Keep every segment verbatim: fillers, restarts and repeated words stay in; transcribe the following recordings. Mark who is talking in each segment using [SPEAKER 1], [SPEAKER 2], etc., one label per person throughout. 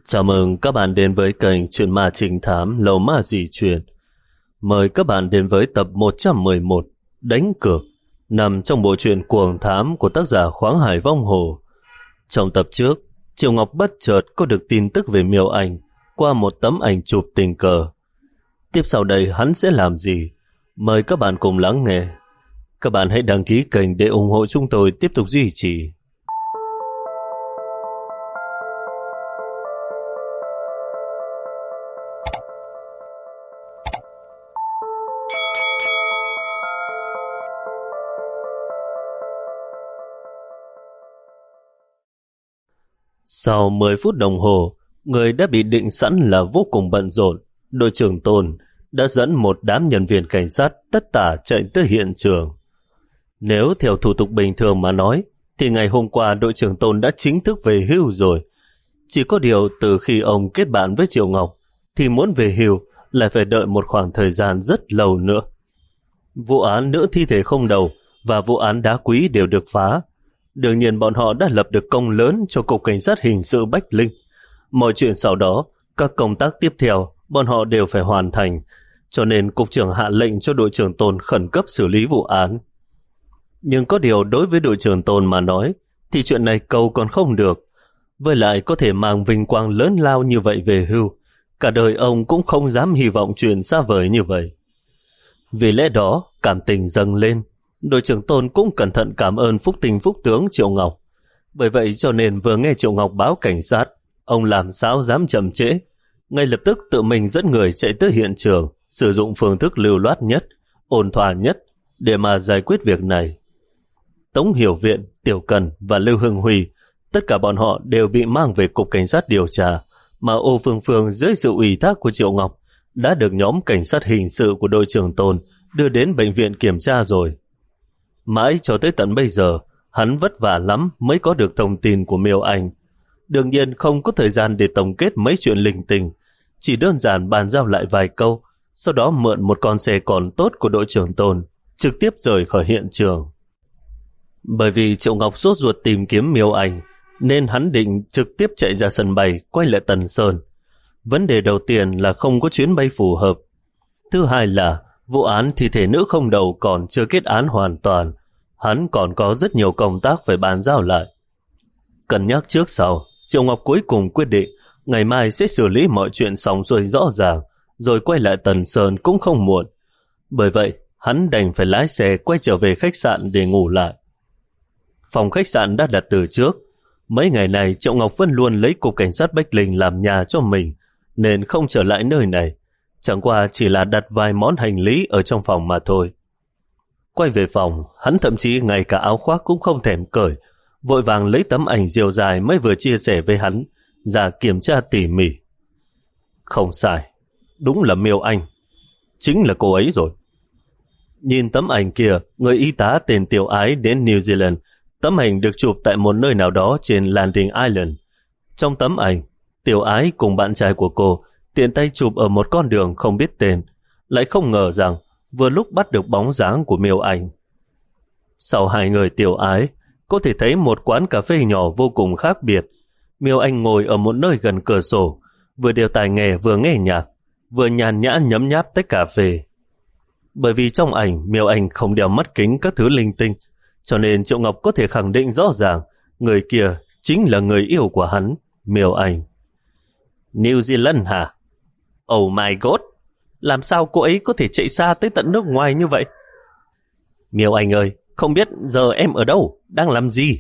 [SPEAKER 1] Chào mừng các bạn đến với kênh Chuyện Ma Trinh Thám Lầu Ma Dị Truyền. Mời các bạn đến với tập một trăm mười một Đánh Cược, nằm trong bộ truyện Cuồng Thám của tác giả Khoáng Hải Vong Hồ. Trong tập trước, Triệu Ngọc bất chợt có được tin tức về Miêu Anh qua một tấm ảnh chụp tình cờ. Tiếp sau đây hắn sẽ làm gì? Mời các bạn cùng lắng nghe. Các bạn hãy đăng ký kênh để ủng hộ chúng tôi tiếp tục duy trì. Sau mười phút đồng hồ, người đã bị định sẵn là vô cùng bận rộn. Đội trưởng Tôn đã dẫn một đám nhân viên cảnh sát tất tả chạy tới hiện trường. Nếu theo thủ tục bình thường mà nói, thì ngày hôm qua đội trưởng Tôn đã chính thức về hưu rồi. Chỉ có điều từ khi ông kết bạn với Triệu Ngọc, thì muốn về hưu lại phải đợi một khoảng thời gian rất lâu nữa. Vụ án nữ thi thể không đầu và vụ án đá quý đều được phá. Đương nhiên bọn họ đã lập được công lớn cho Cục Cảnh sát Hình sự Bách Linh. Mọi chuyện sau đó, các công tác tiếp theo, bọn họ đều phải hoàn thành, cho nên Cục trưởng hạ lệnh cho đội trưởng Tôn khẩn cấp xử lý vụ án. Nhưng có điều đối với đội trưởng Tôn mà nói, thì chuyện này cầu còn không được. Với lại có thể mang vinh quang lớn lao như vậy về hưu, cả đời ông cũng không dám hy vọng chuyện xa vời như vậy. Vì lẽ đó, cảm tình dâng lên, đội trưởng Tôn cũng cẩn thận cảm ơn phúc tình phúc tướng Triệu Ngọc. Bởi vậy cho nên vừa nghe Triệu Ngọc báo cảnh sát, ông làm sao dám chậm trễ, ngay lập tức tự mình dẫn người chạy tới hiện trường, sử dụng phương thức lưu loát nhất, ổn thỏa nhất để mà giải quyết việc này. Tống Hiểu Viện, Tiểu Cần và Lưu Hưng Huy, tất cả bọn họ đều bị mang về Cục Cảnh sát điều tra, mà Ô Phương Phương dưới sự ủy thác của Triệu Ngọc đã được nhóm cảnh sát hình sự của đội trưởng Tôn đưa đến bệnh viện kiểm tra rồi. Mãi cho tới tận bây giờ, hắn vất vả lắm mới có được thông tin của Miêu Anh. Đương nhiên không có thời gian để tổng kết mấy chuyện linh tinh, chỉ đơn giản bàn giao lại vài câu, sau đó mượn một con xe còn tốt của đội trưởng Tôn, trực tiếp rời khỏi hiện trường. Bởi vì Triệu Ngọc sốt ruột tìm kiếm Miêu Anh, nên hắn định trực tiếp chạy ra sân bay, quay lại Tần Sơn. Vấn đề đầu tiên là không có chuyến bay phù hợp. Thứ hai là vụ án thi thể nữ không đầu còn chưa kết án hoàn toàn, hắn còn có rất nhiều công tác phải bàn giao lại. Cân nhắc trước sau, Triệu Ngọc cuối cùng quyết định ngày mai sẽ xử lý mọi chuyện xong xuôi rõ ràng, rồi quay lại Tần Sơn cũng không muộn. Bởi vậy, hắn đành phải lái xe quay trở về khách sạn để ngủ lại. Phòng khách sạn đã đặt từ trước. Mấy ngày này Triệu Ngọc vẫn luôn lấy Cục Cảnh sát Bách Linh làm nhà cho mình, nên không trở lại nơi này. Chẳng qua chỉ là đặt vài món hành lý ở trong phòng mà thôi. Quay về phòng, hắn thậm chí ngay cả áo khoác cũng không thèm cởi, vội vàng lấy tấm ảnh diều dài mới vừa chia sẻ với hắn ra kiểm tra tỉ mỉ. Không sai, đúng là Miêu Anh, chính là cô ấy rồi. Nhìn tấm ảnh kia, người y tá tên Tiểu Ái đến New Zealand. Tấm ảnh được chụp tại một nơi nào đó trên Landing Island. Trong tấm ảnh, Tiểu Ái cùng bạn trai của cô tiện tay chụp ở một con đường không biết tên, lại không ngờ rằng vừa lúc bắt được bóng dáng của Miêu Anh. Sau hai người Tiểu Ái, có thể thấy một quán cà phê nhỏ vô cùng khác biệt. Miêu Anh ngồi ở một nơi gần cửa sổ, vừa đeo tai nghe vừa nghe nhạc, vừa nhàn nhã nhấm nháp tách cà phê. Bởi vì trong ảnh Miêu Anh không đeo mắt kính các thứ linh tinh, cho nên Triệu Ngọc có thể khẳng định rõ ràng người kia chính là người yêu của hắn, Miêu Anh. New Zealand hả? Oh my god! Làm sao cô ấy có thể chạy xa tới tận nước ngoài như vậy? Miêu Anh ơi, không biết giờ em ở đâu, đang làm gì?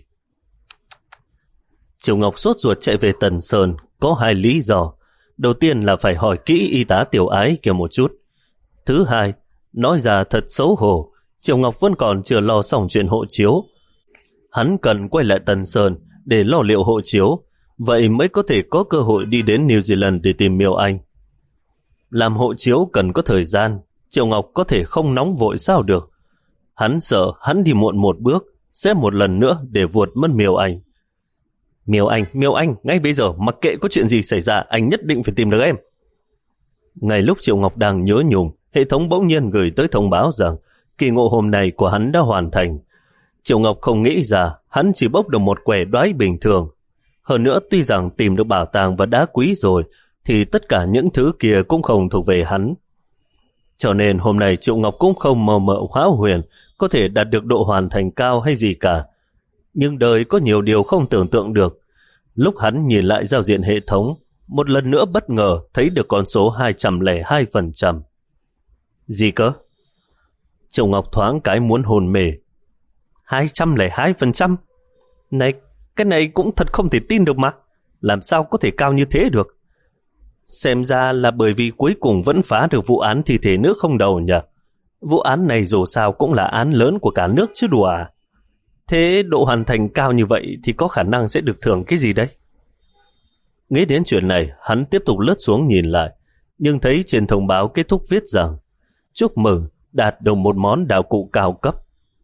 [SPEAKER 1] Triệu Ngọc sốt ruột chạy về Tần Sơn có hai lý do. Đầu tiên là phải hỏi kỹ y tá Tiểu Ái kia một chút. Thứ hai, nói ra thật xấu hổ, Triệu Ngọc vẫn còn chưa lo xong chuyện hộ chiếu. Hắn cần quay lại Tần Sơn để lo liệu hộ chiếu, vậy mới có thể có cơ hội đi đến New Zealand để tìm Miêu Anh. Làm hộ chiếu cần có thời gian, Triệu Ngọc có thể không nóng vội sao được. Hắn sợ hắn đi muộn một bước, sẽ một lần nữa để vuột mất Miêu Anh. Miêu Anh, Miêu Anh, ngay bây giờ mặc kệ có chuyện gì xảy ra, anh nhất định phải tìm được em. Ngay lúc Triệu Ngọc đang nhớ nhung, hệ thống bỗng nhiên gửi tới thông báo rằng kỳ ngộ hôm nay của hắn đã hoàn thành. Triệu Ngọc không nghĩ ra hắn chỉ bốc được một quẻ đoái bình thường. Hơn nữa tuy rằng tìm được bảo tàng và đá quý rồi, thì tất cả những thứ kia cũng không thuộc về hắn. Cho nên hôm nay Triệu Ngọc cũng không mơ mộng hão huyền có thể đạt được độ hoàn thành cao hay gì cả. Nhưng đời có nhiều điều không tưởng tượng được. Lúc hắn nhìn lại giao diện hệ thống, một lần nữa bất ngờ thấy được con số hai trăm lẻ hai phần trăm. Gì cơ? Triệu Ngọc thoáng cái muốn hồn mê. hai trăm lẻ hai phần trăm? Này, cái này cũng thật không thể tin được mà. Làm sao có thể cao như thế được? Xem ra là bởi vì cuối cùng vẫn phá được vụ án thi thể nữ không đầu nhỉ. Vụ án này dù sao cũng là án lớn của cả nước chứ đùa à. Thế độ hoàn thành cao như vậy thì có khả năng sẽ được thưởng cái gì đấy? Nghĩ đến chuyện này, hắn tiếp tục lướt xuống nhìn lại, nhưng thấy trên thông báo kết thúc viết rằng chúc mừng, đạt được một món đạo cụ cao cấp.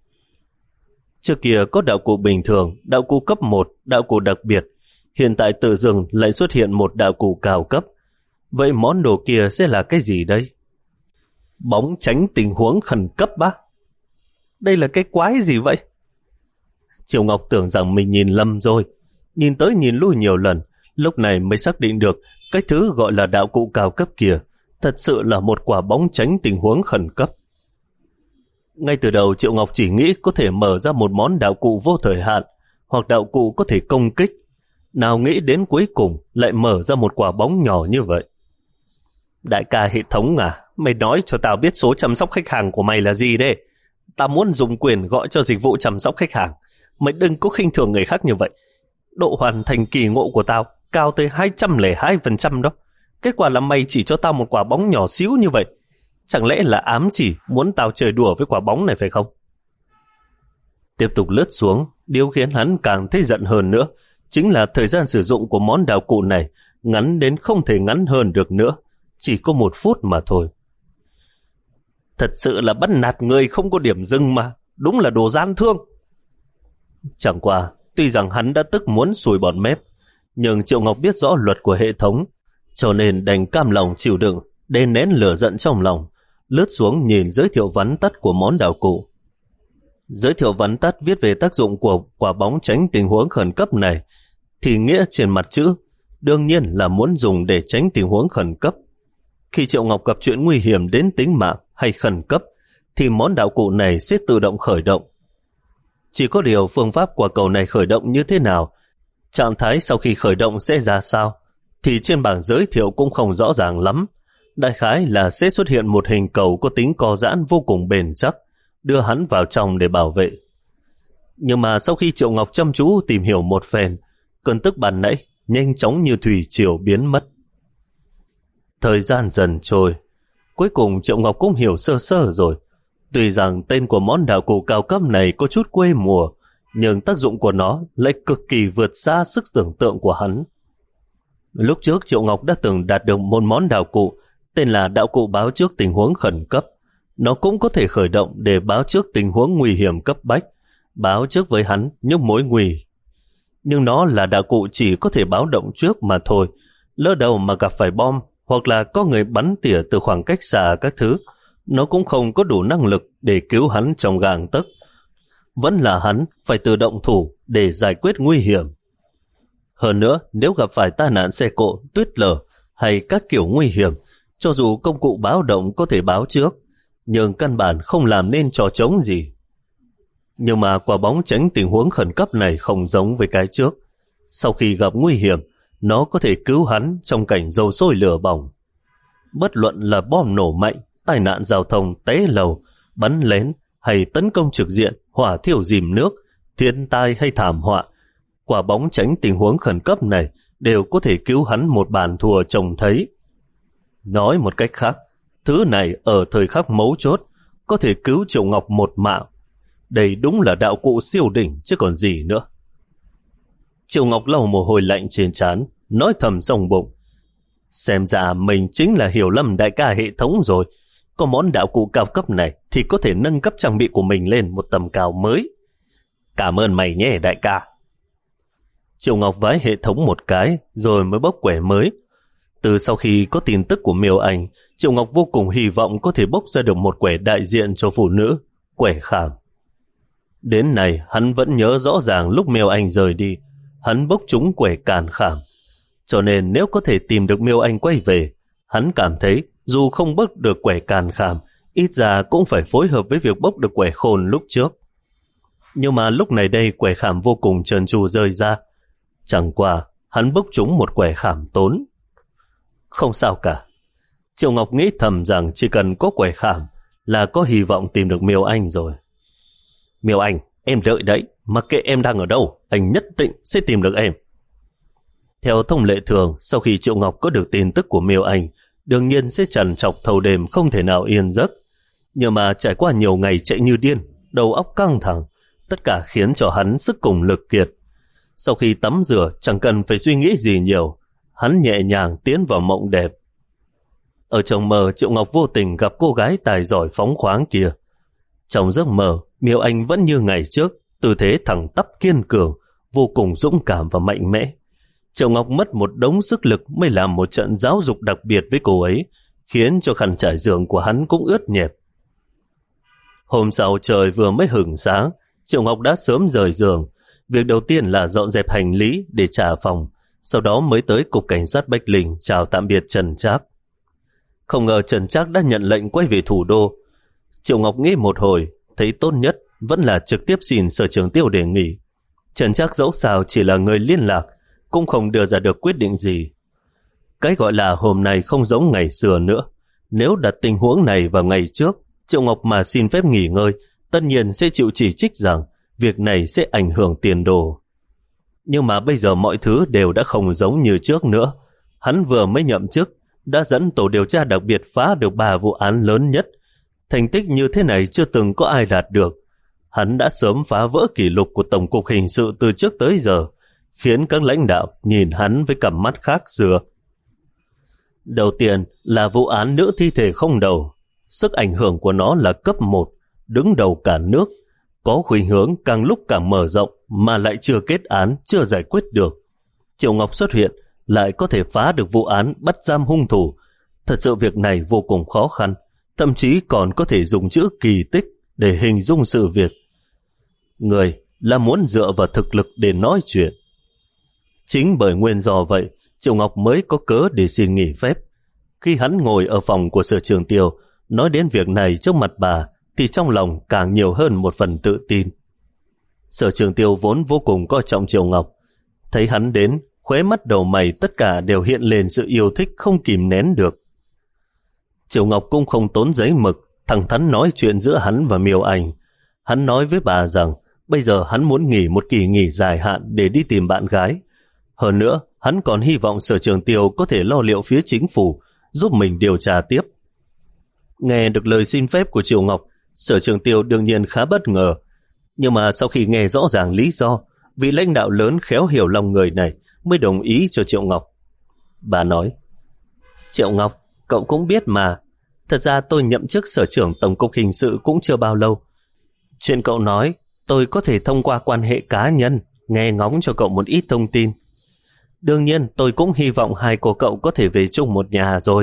[SPEAKER 1] Trước kia có đạo cụ bình thường, đạo cụ cấp một, đạo cụ đặc biệt. Hiện tại tự dưng lại xuất hiện một đạo cụ cao cấp. Vậy món đồ kia sẽ là cái gì đây? Bóng tránh tình huống khẩn cấp á? Đây là cái quái gì vậy? Triệu Ngọc tưởng rằng mình nhìn lầm rồi. Nhìn tới nhìn lui nhiều lần, lúc này mới xác định được cái thứ gọi là đạo cụ cao cấp kia thật sự là một quả bóng tránh tình huống khẩn cấp. Ngay từ đầu Triệu Ngọc chỉ nghĩ có thể mở ra một món đạo cụ vô thời hạn hoặc đạo cụ có thể công kích. Nào nghĩ đến cuối cùng lại mở ra một quả bóng nhỏ như vậy. Đại ca hệ thống à, mày nói cho tao biết số chăm sóc khách hàng của mày là gì đấy. Tao muốn dùng quyền gọi cho dịch vụ chăm sóc khách hàng. Mày đừng có khinh thường người khác như vậy. Độ hoàn thành kỳ ngộ của tao cao tới hai trăm lẻ hai phần trăm đó. Kết quả là mày chỉ cho tao một quả bóng nhỏ xíu như vậy. Chẳng lẽ là ám chỉ muốn tao chơi đùa với quả bóng này phải không? Tiếp tục lướt xuống, điều khiến hắn càng thấy giận hơn nữa chính là thời gian sử dụng của món đạo cụ này ngắn đến không thể ngắn hơn được nữa. Chỉ có một phút mà thôi. Thật sự là bắt nạt người không có điểm dừng mà. Đúng là đồ gian thương. Chẳng qua, tuy rằng hắn đã tức muốn sùi bọt mép, nhưng Triệu Ngọc biết rõ luật của hệ thống, cho nên đành cam lòng chịu đựng, đè nén lửa giận trong lòng, lướt xuống nhìn giới thiệu vắn tắt của món đạo cụ. Giới thiệu vắn tắt viết về tác dụng của quả bóng tránh tình huống khẩn cấp này, thì nghĩa trên mặt chữ, đương nhiên là muốn dùng để tránh tình huống khẩn cấp. Khi Triệu Ngọc gặp chuyện nguy hiểm đến tính mạng hay khẩn cấp, thì món đạo cụ này sẽ tự động khởi động. Chỉ có điều phương pháp quả cầu này khởi động như thế nào, trạng thái sau khi khởi động sẽ ra sao, thì trên bảng giới thiệu cũng không rõ ràng lắm. Đại khái là sẽ xuất hiện một hình cầu có tính co giãn vô cùng bền chắc, đưa hắn vào trong để bảo vệ. Nhưng mà sau khi Triệu Ngọc chăm chú tìm hiểu một phen, cơn tức ban nãy nhanh chóng như thủy triều biến mất. Thời gian dần trôi, cuối cùng Triệu Ngọc cũng hiểu sơ sơ rồi. Tuy rằng tên của món đạo cụ cao cấp này có chút quê mùa, nhưng tác dụng của nó lại cực kỳ vượt xa sức tưởng tượng của hắn. Lúc trước Triệu Ngọc đã từng đạt được một món đạo cụ tên là đạo cụ báo trước tình huống khẩn cấp. Nó cũng có thể khởi động để báo trước tình huống nguy hiểm cấp bách, báo trước với hắn những mối nguy. Nhưng nó là đạo cụ chỉ có thể báo động trước mà thôi. Lỡ đầu mà gặp phải bom hoặc là có người bắn tỉa từ khoảng cách xa các thứ, nó cũng không có đủ năng lực để cứu hắn trong gang tấc. Vẫn là hắn phải tự động thủ để giải quyết nguy hiểm. Hơn nữa, nếu gặp phải tai nạn xe cộ, tuyết lở hay các kiểu nguy hiểm, cho dù công cụ báo động có thể báo trước, nhưng căn bản không làm nên trò trống gì. Nhưng mà quả bóng tránh tình huống khẩn cấp này không giống với cái trước. Sau khi gặp nguy hiểm, nó có thể cứu hắn trong cảnh dầu sôi lửa bỏng. Bất luận là bom nổ mạnh, tai nạn giao thông té lầu, bắn lén hay tấn công trực diện, hỏa thiêu dìm nước, thiên tai hay thảm họa, quả bóng tránh tình huống khẩn cấp này đều có thể cứu hắn một bàn thua trông thấy. Nói một cách khác, thứ này ở thời khắc mấu chốt có thể cứu Triệu Ngọc một mạng. Đây đúng là đạo cụ siêu đỉnh chứ còn gì nữa. Triệu Ngọc lau mồ hôi lạnh trên trán, nói thầm trong bụng. Xem ra mình chính là hiểu lầm đại ca hệ thống rồi. Có món đạo cụ cao cấp này thì có thể nâng cấp trang bị của mình lên một tầm cao mới. Cảm ơn mày nhé đại ca. Triệu Ngọc vái hệ thống một cái rồi mới bốc quẻ mới. Từ sau khi có tin tức của Miêu Anh, Triệu Ngọc vô cùng hy vọng có thể bốc ra được một quẻ đại diện cho phụ nữ, quẻ khảm. Đến này hắn vẫn nhớ rõ ràng lúc Miêu Anh rời đi, hắn bốc trúng quẻ càn khảm. Cho nên nếu có thể tìm được Miêu Anh quay về, hắn cảm thấy dù không bốc được quẻ càn khảm, ít ra cũng phải phối hợp với việc bốc được quẻ khôn lúc trước. Nhưng mà lúc này đây quẻ khảm vô cùng trơn tru rơi ra. Chẳng qua hắn bốc trúng một quẻ khảm tốn. Không sao cả. Triệu Ngọc nghĩ thầm rằng chỉ cần có quẻ khảm là có hy vọng tìm được Miêu Anh rồi. Miêu Anh, em đợi đấy, mặc kệ em đang ở đâu, anh nhất định sẽ tìm được em. Theo thông lệ thường, sau khi Triệu Ngọc có được tin tức của Miêu Anh, đương nhiên sẽ trằn trọc thâu đêm không thể nào yên giấc. Nhưng mà trải qua nhiều ngày chạy như điên, đầu óc căng thẳng, tất cả khiến cho hắn sức cùng lực kiệt. Sau khi tắm rửa chẳng cần phải suy nghĩ gì nhiều, hắn nhẹ nhàng tiến vào mộng đẹp. Ở trong mơ, Triệu Ngọc vô tình gặp cô gái tài giỏi phóng khoáng kia. Trong giấc mơ, Miêu Anh vẫn như ngày trước, tư thế thẳng tắp kiên cường, vô cùng dũng cảm và mạnh mẽ. Triệu Ngọc mất một đống sức lực mới làm một trận giáo dục đặc biệt với cô ấy, khiến cho khăn trải giường của hắn cũng ướt nhẹp. Hôm sau trời vừa mới hửng sáng, Triệu Ngọc đã sớm rời giường. Việc đầu tiên là dọn dẹp hành lý để trả phòng, sau đó mới tới cục cảnh sát Bách Linh chào tạm biệt Trần Trác. Không ngờ Trần Trác đã nhận lệnh quay về thủ đô. Triệu Ngọc nghĩ một hồi, thấy tốt nhất vẫn là trực tiếp xin Sở Trưởng Tiêu đề nghị. Trần Trác dẫu sao chỉ là người liên lạc, cũng không đưa ra được quyết định gì. Cái gọi là hôm nay không giống ngày xưa nữa. Nếu đặt tình huống này vào ngày trước, Triệu Ngọc mà xin phép nghỉ ngơi, tất nhiên sẽ chịu chỉ trích rằng việc này sẽ ảnh hưởng tiền đồ. Nhưng mà bây giờ mọi thứ đều đã không giống như trước nữa. Hắn vừa mới nhậm chức, đã dẫn tổ điều tra đặc biệt phá được ba vụ án lớn nhất. Thành tích như thế này chưa từng có ai đạt được. Hắn đã sớm phá vỡ kỷ lục của Tổng cục Hình sự từ trước tới giờ, khiến các lãnh đạo nhìn hắn với cặp mắt khác xưa. Đầu tiên là vụ án nữ thi thể không đầu. Sức ảnh hưởng của nó là cấp một, đứng đầu cả nước, có khuynh hướng càng lúc càng mở rộng mà lại chưa kết án, chưa giải quyết được. Triệu Ngọc xuất hiện lại có thể phá được vụ án, bắt giam hung thủ. Thật sự việc này vô cùng khó khăn, thậm chí còn có thể dùng chữ kỳ tích để hình dung sự việc. Người là muốn dựa vào thực lực để nói chuyện. Chính bởi nguyên do vậy, Triệu Ngọc mới có cớ để xin nghỉ phép. Khi hắn ngồi ở phòng của Sở Trường Tiêu, nói đến việc này trước mặt bà, thì trong lòng càng nhiều hơn một phần tự tin. Sở Trường Tiêu vốn vô cùng coi trọng Triệu Ngọc. Thấy hắn đến, khóe mắt đầu mày tất cả đều hiện lên sự yêu thích không kìm nén được. Triệu Ngọc cũng không tốn giấy mực, thẳng thắn nói chuyện giữa hắn và Miêu Anh. Hắn nói với bà rằng bây giờ hắn muốn nghỉ một kỳ nghỉ dài hạn để đi tìm bạn gái. Hơn nữa, hắn còn hy vọng Sở Trường Tiêu có thể lo liệu phía chính phủ, giúp mình điều tra tiếp. Nghe được lời xin phép của Triệu Ngọc, Sở Trường Tiêu đương nhiên khá bất ngờ. Nhưng mà sau khi nghe rõ ràng lý do, vị lãnh đạo lớn khéo hiểu lòng người này mới đồng ý cho Triệu Ngọc. Bà nói, Triệu Ngọc, cậu cũng biết mà, thật ra tôi nhậm chức Sở trưởng Tổng cục Hình sự cũng chưa bao lâu. Chuyện cậu nói, tôi có thể thông qua quan hệ cá nhân, nghe ngóng cho cậu một ít thông tin. Đương nhiên, tôi cũng hy vọng hai cô cậu có thể về chung một nhà rồi.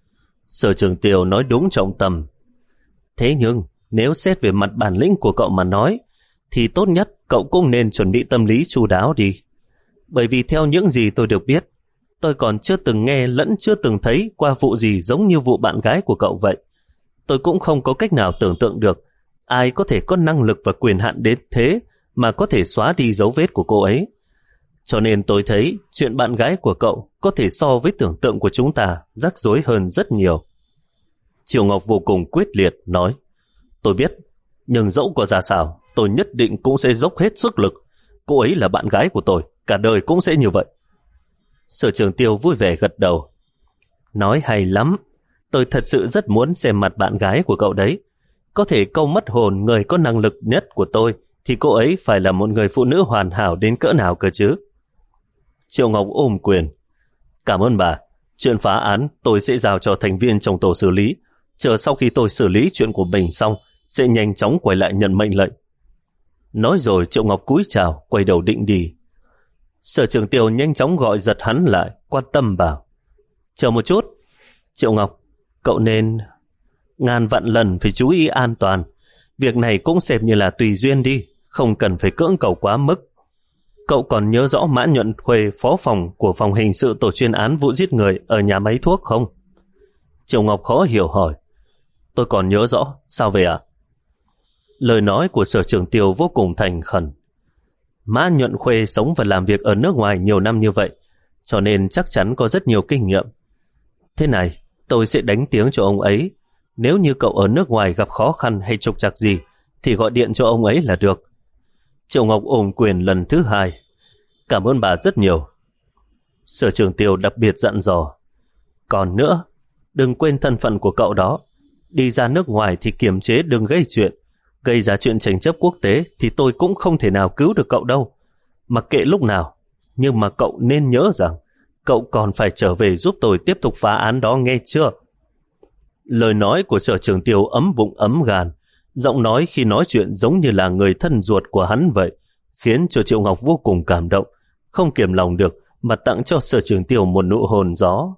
[SPEAKER 1] Sở Trường Tiêu nói đúng trọng tâm. Thế nhưng, nếu xét về mặt bản lĩnh của cậu mà nói, thì tốt nhất cậu cũng nên chuẩn bị tâm lý chu đáo đi. Bởi vì theo những gì tôi được biết, tôi còn chưa từng nghe lẫn chưa từng thấy qua vụ gì giống như vụ bạn gái của cậu vậy. Tôi cũng không có cách nào tưởng tượng được ai có thể có năng lực và quyền hạn đến thế mà có thể xóa đi dấu vết của cô ấy. Cho nên tôi thấy chuyện bạn gái của cậu có thể so với tưởng tượng của chúng ta rắc rối hơn rất nhiều. Triệu Ngọc vô cùng quyết liệt nói, tôi biết, nhưng dẫu có ra sao, tôi nhất định cũng sẽ dốc hết sức lực. Cô ấy là bạn gái của tôi, cả đời cũng sẽ như vậy. Sở Trường Tiêu vui vẻ gật đầu. Nói hay lắm, tôi thật sự rất muốn xem mặt bạn gái của cậu đấy. Có thể câu mất hồn người có năng lực nhất của tôi, thì cô ấy phải là một người phụ nữ hoàn hảo đến cỡ nào cơ chứ. Triệu Ngọc ôm quyền. Cảm ơn bà, chuyện phá án tôi sẽ giao cho thành viên trong tổ xử lý. Chờ sau khi tôi xử lý chuyện của mình xong, sẽ nhanh chóng quay lại nhận mệnh lệnh. Nói rồi Triệu Ngọc cúi chào, quay đầu định đi. Sở Trường Tiêu nhanh chóng gọi giật hắn lại, quan tâm bảo, chờ một chút, Triệu Ngọc, cậu nên ngàn vạn lần phải chú ý an toàn. Việc này cũng xem như là tùy duyên đi, không cần phải cưỡng cầu quá mức. cậu còn nhớ rõ Mã Nhuận Khuê, phó phòng của phòng hình sự tổ chuyên án vụ giết người ở nhà máy thuốc không? Triệu Ngọc khó hiểu hỏi. Tôi còn nhớ rõ, sao vậy ạ? Lời nói của Sở Trưởng Tiêu vô cùng thành khẩn. Mã Nhuận Khuê sống và làm việc ở nước ngoài nhiều năm như vậy, cho nên chắc chắn có rất nhiều kinh nghiệm. Thế này, tôi sẽ đánh tiếng cho ông ấy. Nếu như cậu ở nước ngoài gặp khó khăn hay trục trặc gì, thì gọi điện cho ông ấy là được. Triệu Ngọc ôm quyền lần thứ hai. Cảm ơn bà rất nhiều. Sở Trưởng Tiêu đặc biệt dặn dò. Còn nữa, đừng quên thân phận của cậu đó. Đi ra nước ngoài thì kiềm chế đừng gây chuyện. Gây ra chuyện tranh chấp quốc tế thì tôi cũng không thể nào cứu được cậu đâu. Mặc kệ lúc nào, nhưng mà cậu nên nhớ rằng cậu còn phải trở về giúp tôi tiếp tục phá án đó, nghe chưa? Lời nói của Sở Trưởng Tiêu ấm bụng ấm gan, giọng nói khi nói chuyện giống như là người thân ruột của hắn vậy, khiến cho Triệu Ngọc vô cùng cảm động, không kiềm lòng được mà tặng cho Sở Trưởng Tiêu một nụ hôn gió.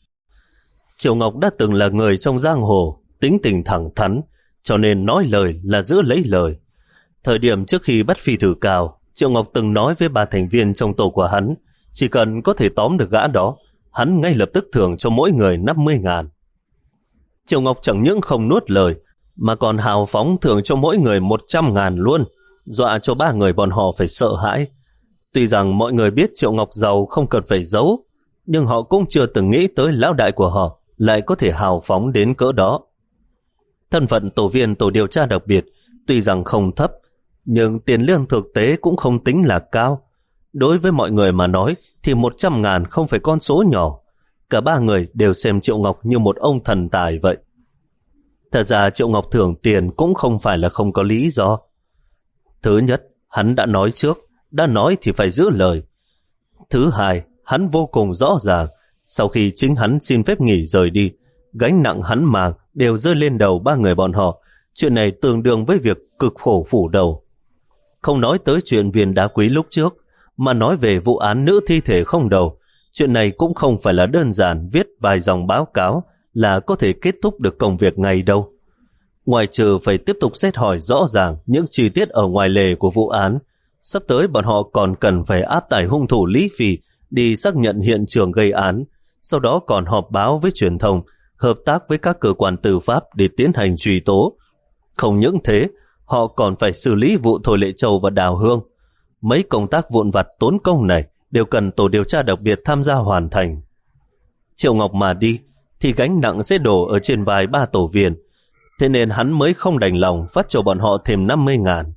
[SPEAKER 1] Triệu Ngọc đã từng là người trong giang hồ, tính tình thẳng thắn, cho nên nói lời là giữ lấy lời. Thời điểm trước khi bắt phi thử cao, Triệu Ngọc từng nói với ba thành viên trong tổ của hắn, chỉ cần có thể tóm được gã đó, hắn ngay lập tức thưởng cho mỗi người năm mươi ngàn. Triệu Ngọc chẳng những không nuốt lời, mà còn hào phóng thưởng cho mỗi người một trăm ngàn luôn, dọa cho ba người bọn họ phải sợ hãi. Tuy rằng mọi người biết Triệu Ngọc giàu không cần phải giấu, nhưng họ cũng chưa từng nghĩ tới lão đại của họ lại có thể hào phóng đến cỡ đó. Thân phận tổ viên tổ điều tra đặc biệt tuy rằng không thấp, nhưng tiền lương thực tế cũng không tính là cao. Đối với mọi người mà nói thì một trăm ngàn không phải con số nhỏ. Cả ba người đều xem Triệu Ngọc như một ông thần tài vậy. Thật ra Triệu Ngọc thưởng tiền cũng không phải là không có lý do. Thứ nhất, hắn đã nói trước, đã nói thì phải giữ lời. Thứ hai, hắn vô cùng rõ ràng, sau khi chính hắn xin phép nghỉ rời đi, gánh nặng hắn mang đều rơi lên đầu ba người bọn họ. Chuyện này tương đương với việc cực khổ phủ đầu. Không nói tới chuyện viên đá quý lúc trước, mà nói về vụ án nữ thi thể không đầu, chuyện này cũng không phải là đơn giản viết vài dòng báo cáo là có thể kết thúc được công việc ngay đâu. Ngoài trừ phải tiếp tục xét hỏi rõ ràng những chi tiết ở ngoài lề của vụ án, sắp tới bọn họ còn cần phải áp tải hung thủ Lý Phi đi xác nhận hiện trường gây án, sau đó còn họp báo với truyền thông, hợp tác với các cơ quan tư pháp để tiến hành truy tố. Không những thế, họ còn phải xử lý vụ Thôi Lệ Châu và Đào Hương. Mấy công tác vụn vặt tốn công này đều cần tổ điều tra đặc biệt tham gia hoàn thành. Triệu Ngọc mà đi thì gánh nặng sẽ đổ ở trên vai ba tổ viên, thế nên hắn mới không đành lòng phát cho bọn họ thêm năm mươi ngàn.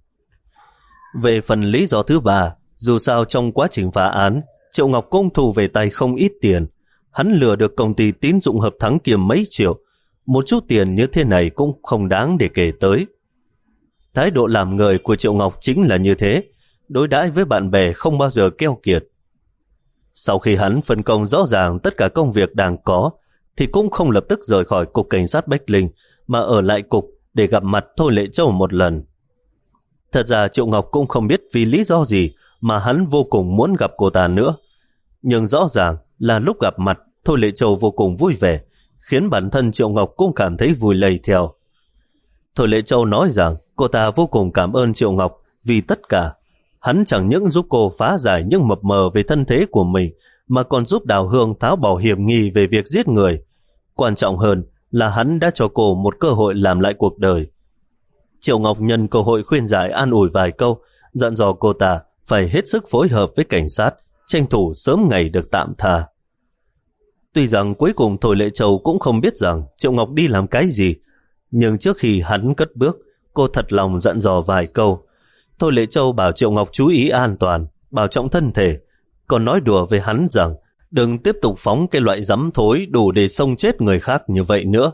[SPEAKER 1] Về phần lý do thứ ba, dù sao trong quá trình phá án, Triệu Ngọc cũng thu về tay không ít tiền. Hắn lừa được công ty tín dụng Hợp Thắng Kiềm mấy triệu. Một chút tiền như thế này cũng không đáng để kể tới. Thái độ làm người của Triệu Ngọc chính là như thế, đối đãi với bạn bè không bao giờ keo kiệt. Sau khi hắn phân công rõ ràng tất cả công việc đang có, thì cũng không lập tức rời khỏi cục cảnh sát Bách Linh, mà ở lại cục để gặp mặt Thôi Lệ Châu một lần. Thật ra Triệu Ngọc cũng không biết vì lý do gì mà hắn vô cùng muốn gặp cô ta nữa. Nhưng rõ ràng là lúc gặp mặt, Thôi Lệ Châu vô cùng vui vẻ, khiến bản thân Triệu Ngọc cũng cảm thấy vui lây theo. Thôi Lệ Châu nói rằng cô ta vô cùng cảm ơn Triệu Ngọc vì tất cả. Hắn chẳng những giúp cô phá giải những mập mờ về thân thế của mình, mà còn giúp Đào Hương tháo bỏ hiểm nghi về việc giết người. Quan trọng hơn là hắn đã cho cô một cơ hội làm lại cuộc đời. Triệu Ngọc nhân cơ hội khuyên giải an ủi vài câu, dặn dò cô ta phải hết sức phối hợp với cảnh sát, tranh thủ sớm ngày được tạm tha. Tuy rằng cuối cùng Thôi Lệ Châu cũng không biết rằng Triệu Ngọc đi làm cái gì, nhưng trước khi hắn cất bước, cô thật lòng dặn dò vài câu. Thôi Lệ Châu bảo Triệu Ngọc chú ý an toàn, bảo trọng thân thể, còn nói đùa với hắn rằng đừng tiếp tục phóng cái loại rắm thối đủ để xông chết người khác như vậy nữa.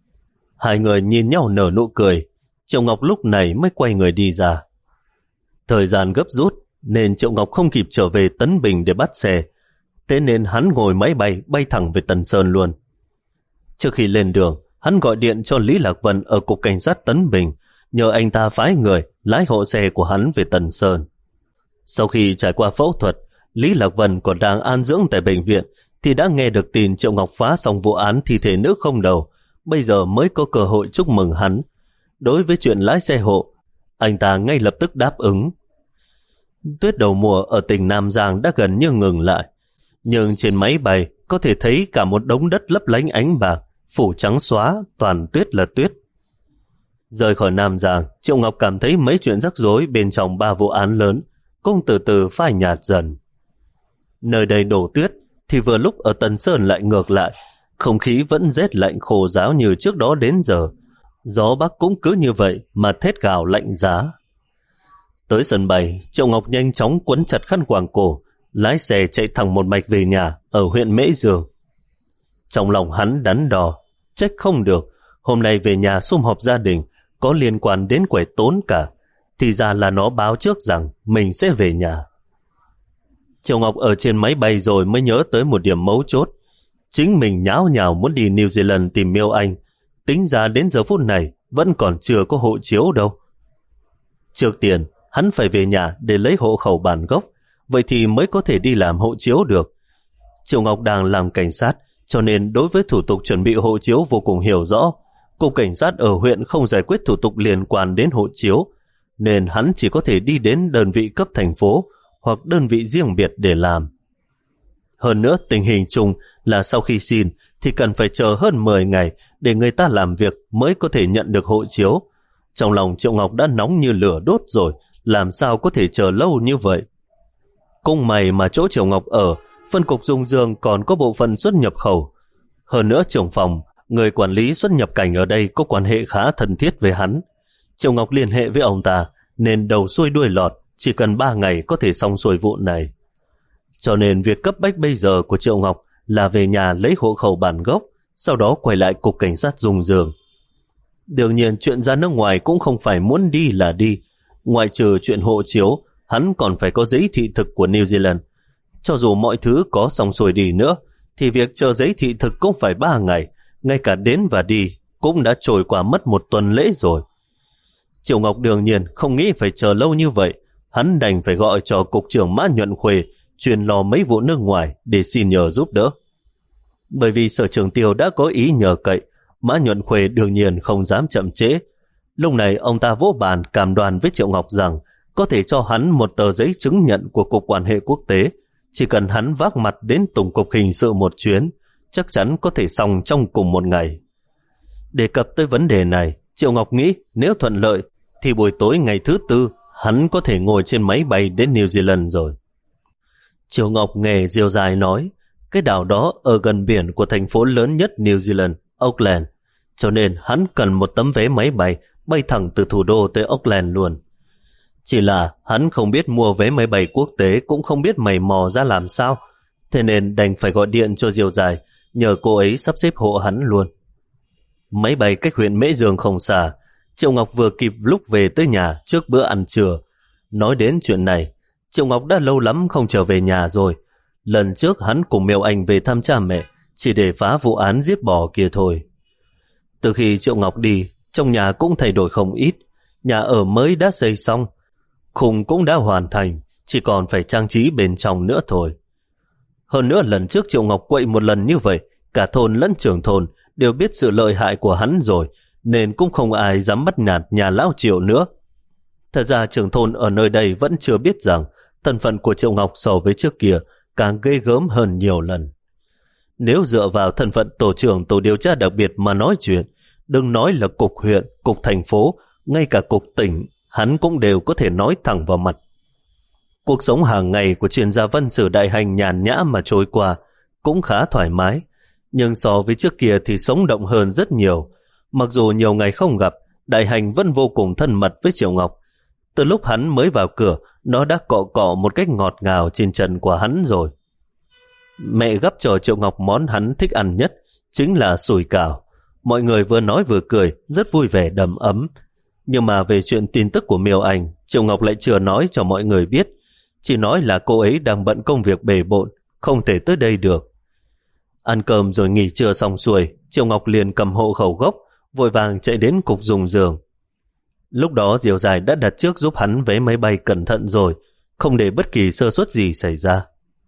[SPEAKER 1] Hai người nhìn nhau nở nụ cười. Triệu Ngọc lúc này mới quay người đi ra. Thời gian gấp rút nên Triệu Ngọc không kịp trở về Tấn Bình để bắt xe, thế nên hắn ngồi máy bay bay thẳng về Tần Sơn luôn. Trước khi lên đường, hắn gọi điện cho Lý Lạc Vân ở cục cảnh sát Tấn Bình, nhờ anh ta phái người lái hộ xe của hắn về Tần Sơn. Sau khi trải qua phẫu thuật, Lý Lạc Vân còn đang an dưỡng tại bệnh viện thì đã nghe được tin Triệu Ngọc phá xong vụ án thi thể nữ không đầu, bây giờ mới có cơ hội chúc mừng hắn. Đối với chuyện lái xe hộ, anh ta ngay lập tức đáp ứng. Tuyết đầu mùa ở tỉnh Nam Giang đã gần như ngừng lại, nhưng trên máy bay có thể thấy cả một đống đất lấp lánh ánh bạc, phủ trắng xóa, toàn tuyết là tuyết. Rời khỏi Nam Giang, Triệu Ngọc cảm thấy mấy chuyện rắc rối bên trong ba vụ án lớn cũng từ từ phai nhạt dần. Nơi đây đổ tuyết thì vừa lúc ở Tân Sơn lại ngược lại, không khí vẫn rét lạnh khô ráo như trước đó đến giờ. Gió Bắc cũng cứ như vậy mà thét gào lạnh giá. Tới sân bay, Triệu Ngọc nhanh chóng quấn chặt khăn quàng cổ, lái xe chạy thẳng một mạch về nhà ở huyện Mễ Dương. Trong lòng hắn đắn đo, trách không được, hôm nay về nhà sum họp gia đình có liên quan đến quẻ tốn cả, thì ra là nó báo trước rằng mình sẽ về nhà. Triệu Ngọc ở trên máy bay rồi mới nhớ tới một điểm mấu chốt. Chính mình nháo nhào muốn đi New Zealand tìm Miêu Anh, tính ra đến giờ phút này vẫn còn chưa có hộ chiếu đâu. Trước tiên, hắn phải về nhà để lấy hộ khẩu bản gốc, vậy thì mới có thể đi làm hộ chiếu được. Triệu Ngọc đang làm cảnh sát, cho nên đối với thủ tục chuẩn bị hộ chiếu vô cùng hiểu rõ. Cục cảnh sát ở huyện không giải quyết thủ tục liên quan đến hộ chiếu, nên hắn chỉ có thể đi đến đơn vị cấp thành phố hoặc đơn vị riêng biệt để làm. Hơn nữa, tình hình chung là sau khi xin thì cần phải chờ hơn mười ngày để người ta làm việc mới có thể nhận được hộ chiếu. Trong lòng Triệu Ngọc đã nóng như lửa đốt rồi, làm sao có thể chờ lâu như vậy. Cũng may mà chỗ Triệu Ngọc ở, phân cục Dung Dương còn có bộ phận xuất nhập khẩu. Hơn nữa trưởng phòng, người quản lý xuất nhập cảnh ở đây có quan hệ khá thân thiết với hắn. Triệu Ngọc liên hệ với ông ta, nên đầu xuôi đuôi lọt, chỉ cần ba ngày có thể xong xuôi vụ này. Cho nên việc cấp bách bây giờ của Triệu Ngọc là về nhà lấy hộ khẩu bản gốc, sau đó quay lại cục cảnh sát Dung Dương. Đương nhiên chuyện ra nước ngoài cũng không phải muốn đi là đi. Ngoại trừ chuyện hộ chiếu, hắn còn phải có giấy thị thực của New Zealand. Cho dù mọi thứ có xong xuôi đi nữa, thì việc chờ giấy thị thực cũng phải ba ngày, ngay cả đến và đi cũng đã trôi qua mất một tuần lễ rồi. Triệu Ngọc đương nhiên không nghĩ phải chờ lâu như vậy, hắn đành phải gọi cho cục trưởng Mã Nhuận Khuê chuyên lo mấy vụ nước ngoài để xin nhờ giúp đỡ. Bởi vì sở trưởng Tiêu đã có ý nhờ cậy, Mã Nhuận Khuê đương nhiên không dám chậm trễ. Lúc này ông ta vỗ bàn cam đoan với Triệu Ngọc rằng có thể cho hắn một tờ giấy chứng nhận của Cục Quan hệ Quốc tế, chỉ cần hắn vác mặt đến Tổng cục Hình sự một chuyến, chắc chắn có thể xong trong cùng một ngày. Đề cập tới vấn đề này, Triệu Ngọc nghĩ nếu thuận lợi thì buổi tối ngày thứ tư hắn có thể ngồi trên máy bay đến New Zealand rồi. Triệu Ngọc nghe Diêu Dài nói cái đảo đó ở gần biển của thành phố lớn nhất New Zealand, Auckland, cho nên hắn cần một tấm vé máy bay bay thẳng từ thủ đô tới Auckland luôn. Chỉ là hắn không biết mua vé máy bay quốc tế, cũng không biết mày mò ra làm sao, thế nên đành phải gọi điện cho Diêu Dài nhờ cô ấy sắp xếp hộ hắn luôn. Máy bay cách huyện Mễ Dương không xa, Triệu Ngọc vừa kịp lúc về tới nhà trước bữa ăn trưa. Nói đến chuyện này, Triệu Ngọc đã lâu lắm không trở về nhà rồi. Lần trước hắn cùng Miêu Anh về thăm cha mẹ chỉ để phá vụ án giết bò kia thôi. Từ khi Triệu Ngọc đi, trong nhà cũng thay đổi không ít. Nhà ở mới đã xây xong, khung cũng đã hoàn thành, chỉ còn phải trang trí bên trong nữa thôi. Hơn nữa lần trước Triệu Ngọc quậy một lần như vậy, cả thôn lẫn trưởng thôn đều biết sự lợi hại của hắn rồi, nên cũng không ai dám bắt nạt nhà lão Triệu nữa. Thật ra trưởng thôn ở nơi đây vẫn chưa biết rằng thân phận của Triệu Ngọc so với trước kia càng ghê gớm hơn nhiều lần. Nếu dựa vào thân phận tổ trưởng tổ điều tra đặc biệt mà nói chuyện, đừng nói là cục huyện, cục thành phố, ngay cả cục tỉnh, hắn cũng đều có thể nói thẳng vào mặt. Cuộc sống hàng ngày của chuyên gia văn sử Đại Hành nhàn nhã mà trôi qua cũng khá thoải mái, nhưng so với trước kia thì sống động hơn rất nhiều. Mặc dù nhiều ngày không gặp, Đại Hành vẫn vô cùng thân mật với Triệu Ngọc. Từ lúc hắn mới vào cửa, nó đã cọ cọ một cách ngọt ngào trên chân của hắn rồi. Mẹ gắp cho Triệu Ngọc món hắn thích ăn nhất, chính là sủi cảo. Mọi người vừa nói vừa cười, rất vui vẻ đầm ấm. Nhưng mà về chuyện tin tức của Miêu Anh, Triệu Ngọc lại chưa nói cho mọi người biết. Chỉ nói là cô ấy đang bận công việc bề bộn, không thể tới đây được. Ăn cơm rồi nghỉ trưa xong xuôi, Triệu Ngọc liền cầm hộ khẩu gốc, vội vàng chạy đến cục Dung Dương. Lúc đó Diều Dài đã đặt trước giúp hắn vé máy bay cẩn thận rồi, không để bất kỳ sơ suất gì xảy ra.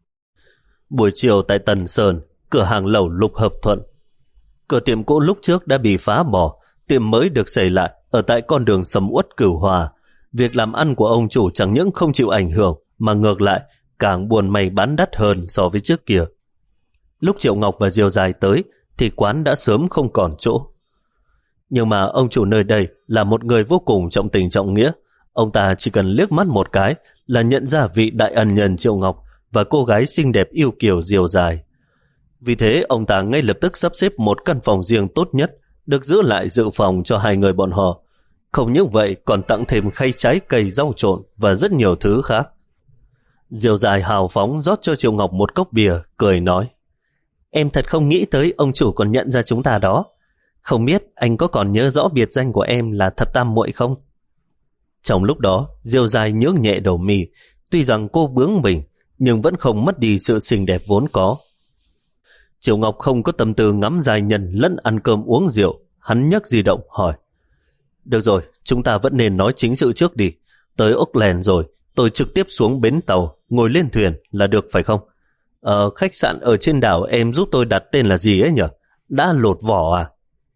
[SPEAKER 1] Buổi chiều tại Tân Sơn, cửa hàng lẩu Lục Hợp Thuận. Cửa tiệm cũ lúc trước đã bị phá bỏ, tiệm mới được xây lại ở tại con đường sầm uất Cửu Hòa. Việc làm ăn của ông chủ chẳng những không chịu ảnh hưởng mà ngược lại càng buồn may bán đắt hơn so với trước kia. Lúc Triệu Ngọc và Diều Dài tới thì quán đã sớm không còn chỗ. Nhưng mà ông chủ nơi đây là một người vô cùng trọng tình trọng nghĩa. Ông ta chỉ cần liếc mắt một cái là nhận ra vị đại ân nhân Triệu Ngọc và cô gái xinh đẹp yêu kiều Diều Dài. Vì thế ông ta ngay lập tức sắp xếp một căn phòng riêng tốt nhất được giữ lại dự phòng cho hai người bọn họ. Không những vậy còn tặng thêm khay trái cây rau trộn và rất nhiều thứ khác. Diều Dài hào phóng rót cho Triệu Ngọc một cốc bia, cười nói: Em thật không nghĩ tới ông chủ còn nhận ra chúng ta đó. Không biết anh có còn nhớ rõ biệt danh của em là Thập Tam Muội không? Trong lúc đó, Diều Dài nhướng nhẹ đầu mì. Tuy rằng cô bướng bỉnh, nhưng vẫn không mất đi sự xinh đẹp vốn có. Triệu Ngọc không có tâm tư ngắm giai nhân lẫn ăn cơm uống rượu. Hắn nhấc di động hỏi: Được rồi, chúng ta vẫn nên nói chính sự trước đi. Tới Auckland rồi, tôi trực tiếp xuống bến tàu, ngồi lên thuyền là được phải không? Ờ, khách sạn ở trên đảo em giúp tôi đặt tên là gì ấy nhỉ? Đã lột vỏ à?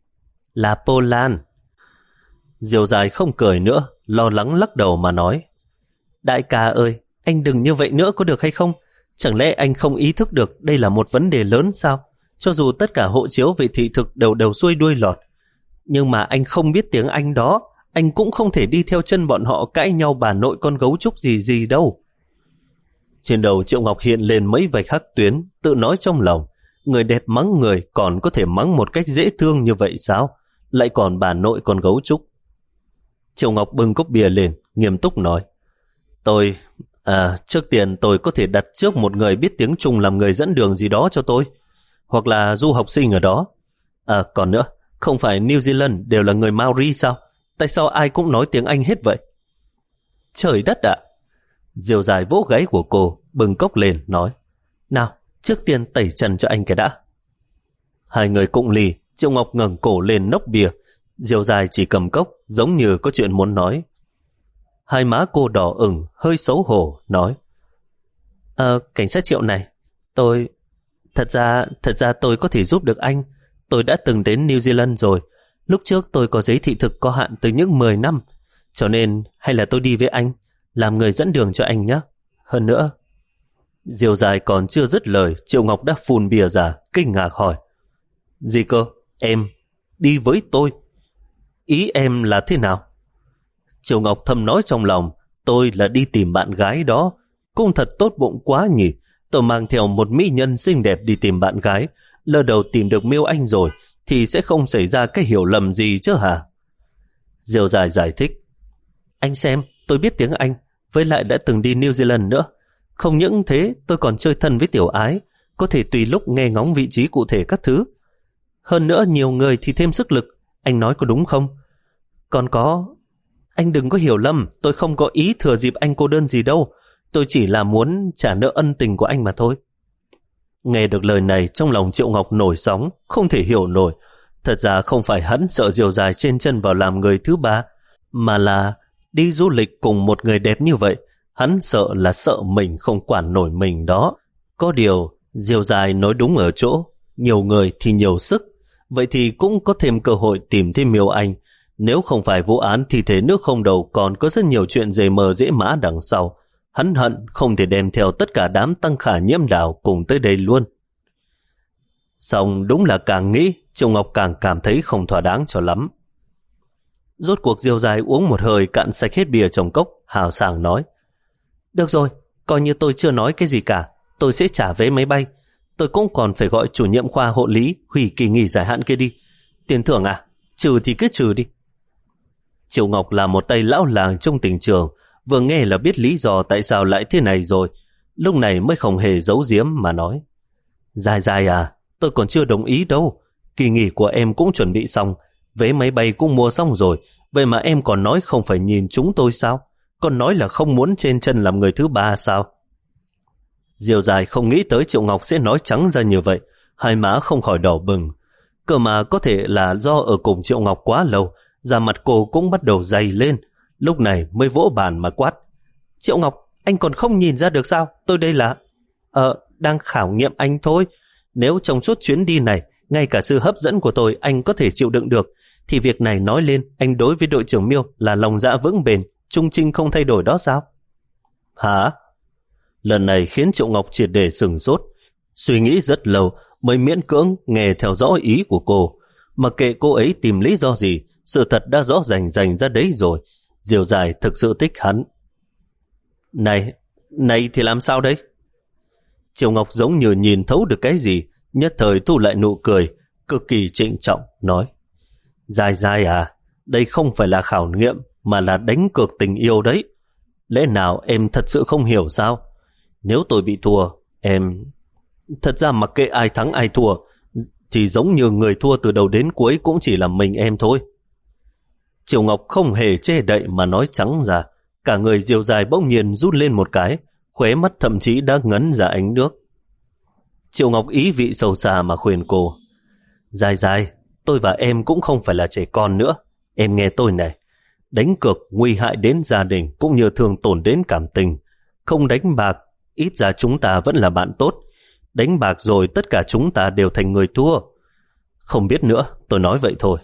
[SPEAKER 1] Là Poland. Diều Dài không cười nữa, lo lắng lắc đầu mà nói: Đại ca ơi, anh đừng như vậy nữa có được hay không? Chẳng lẽ anh không ý thức được đây là một vấn đề lớn sao? Cho dù tất cả hộ chiếu về thị thực đều đều xuôi đuôi lọt, nhưng mà anh không biết tiếng Anh đó, anh cũng không thể đi theo chân bọn họ cãi nhau bà nội con gấu trúc gì gì đâu. Trên đầu Triệu Ngọc hiện lên mấy vạch hắc tuyến, tự nói trong lòng: Người đẹp mắng người còn có thể mắng một cách dễ thương như vậy sao? Lại còn bà nội con gấu trúc. Triệu Ngọc bưng cốc bia lên, nghiêm túc nói: Tôi, à, trước tiên tôi có thể đặt trước một người biết tiếng Trung làm người dẫn đường gì đó cho tôi, hoặc là du học sinh ở đó. À, còn nữa, không phải New Zealand đều là người Maori sao? Tại sao ai cũng nói tiếng Anh hết vậy? Trời đất ạ! Diều Dài vỗ gáy của cô, bưng cốc lên, nói: Nào, trước tiên tẩy trần cho anh cái đã. Hai người cụng ly, Triệu Ngọc ngẩng cổ lên nốc bia. Diều Dài chỉ cầm cốc, giống như có chuyện muốn nói. Hai má cô đỏ ửng, hơi xấu hổ, nói: Ờ, cảnh sát Triệu này, tôi... Thật ra, thật ra tôi có thể giúp được anh. Tôi đã từng đến New Zealand rồi. Lúc trước tôi có giấy thị thực có hạn từ những mười năm. Cho nên, hay là tôi đi với anh, làm người dẫn đường cho anh nhé. Hơn nữa... Diều Dài còn chưa dứt lời, Triệu Ngọc đã phun bia ra, kinh ngạc hỏi: Gì cơ? Em đi với tôi? Ý em là thế nào? Triệu Ngọc thầm nói trong lòng: Tôi là đi tìm bạn gái đó. Cũng thật tốt bụng quá nhỉ. Tôi mang theo một mỹ nhân xinh đẹp đi tìm bạn gái. Lỡ đầu tìm được Miêu Anh rồi thì sẽ không xảy ra cái hiểu lầm gì chứ hả? Diều Dài giải thích: Anh xem, tôi biết tiếng Anh, với lại đã từng đi New Zealand nữa. Không những thế, tôi còn chơi thân với Tiểu Ái, có thể tùy lúc nghe ngóng vị trí cụ thể các thứ. Hơn nữa, nhiều người thì thêm sức lực. Anh nói có đúng không? Còn có... Anh đừng có hiểu lầm, tôi không có ý thừa dịp anh cô đơn gì đâu. Tôi chỉ là muốn trả nợ ân tình của anh mà thôi. Nghe được lời này, trong lòng Triệu Ngọc nổi sóng, không thể hiểu nổi. Thật ra không phải hắn sợ Diều Dài trên chân vào làm người thứ ba, mà là đi du lịch cùng một người đẹp như vậy. Hắn sợ là sợ mình không quản nổi mình đó. Có điều, Diều Dài nói đúng ở chỗ, nhiều người thì nhiều sức, vậy thì cũng có thêm cơ hội tìm thêm Miêu Anh. Nếu không phải vụ án thi thể nước không đầu, còn có rất nhiều chuyện dày mờ dễ mã đằng sau. Hắn hận không thể đem theo tất cả đám Tăng Khả Nhiễm Đào cùng tới đây luôn. Xong đúng là càng nghĩ, Triệu Ngọc càng cảm thấy không thỏa đáng cho lắm. Rốt cuộc Diều Dài uống một hơi cạn sạch hết bia trong cốc, hào sảng nói: Được rồi, coi như tôi chưa nói cái gì cả. Tôi sẽ trả vé máy bay. Tôi cũng còn phải gọi chủ nhiệm khoa hộ lý hủy kỳ nghỉ dài hạn kia đi. Tiền thưởng à? Trừ thì cứ trừ đi. Triệu Ngọc là một tay lão làng trong tỉnh trường, vừa nghe là biết lý do tại sao lại thế này rồi. Lúc này mới không hề giấu giếm mà nói: Dài dài à, tôi còn chưa đồng ý đâu. Kỳ nghỉ của em cũng chuẩn bị xong, vé máy bay cũng mua xong rồi. Vậy mà em còn nói không phải nhìn chúng tôi sao? Còn nói là không muốn trên chân làm người thứ ba sao? Diều Dài không nghĩ tới Triệu Ngọc sẽ nói trắng ra như vậy, hai má không khỏi đỏ bừng. Cơ mà có thể là do ở cùng Triệu Ngọc quá lâu, da mặt cô cũng bắt đầu dày lên. Lúc này mới vỗ bàn mà quát: Triệu Ngọc, anh còn không nhìn ra được sao? Tôi đây là... Ờ, đang khảo nghiệm anh thôi. Nếu trong suốt chuyến đi này, ngay cả sự hấp dẫn của tôi anh có thể chịu đựng được, thì việc này nói lên anh đối với đội trưởng Miêu là lòng dạ vững bền, trung trinh không thay đổi đó sao? Hả? Lần này khiến Triệu Ngọc triệt để sửng sốt, suy nghĩ rất lâu mới miễn cưỡng nghe theo dõi ý của cô. Mặc kệ cô ấy tìm lý do gì, sự thật đã rõ rành rành ra đấy rồi. Diều Dài thực sự thích hắn. Này, này thì làm sao đấy? Triệu Ngọc giống như nhìn thấu được cái gì, nhất thời thu lại nụ cười, cực kỳ trịnh trọng, nói: Dài Dài à, đây không phải là khảo nghiệm, mà là đánh cược tình yêu đấy. Lẽ nào em thật sự không hiểu sao? Nếu tôi bị thua, em... Thật ra mặc kệ ai thắng ai thua, thì giống như người thua từ đầu đến cuối cũng chỉ là mình em thôi. Triệu Ngọc không hề che đậy mà nói trắng ra. Cả người Diều Dài bỗng nhiên rút lên một cái, khóe mắt thậm chí đã ngấn ra ánh nước. Triệu Ngọc ý vị sâu xa mà khuyên cô: Dài Dài, tôi và em cũng không phải là trẻ con nữa. Em nghe tôi này, đánh cược nguy hại đến gia đình cũng như thường tổn đến cảm tình. Không đánh bạc, ít ra chúng ta vẫn là bạn tốt. Đánh bạc rồi tất cả chúng ta đều thành người thua. Không biết nữa, tôi nói vậy thôi.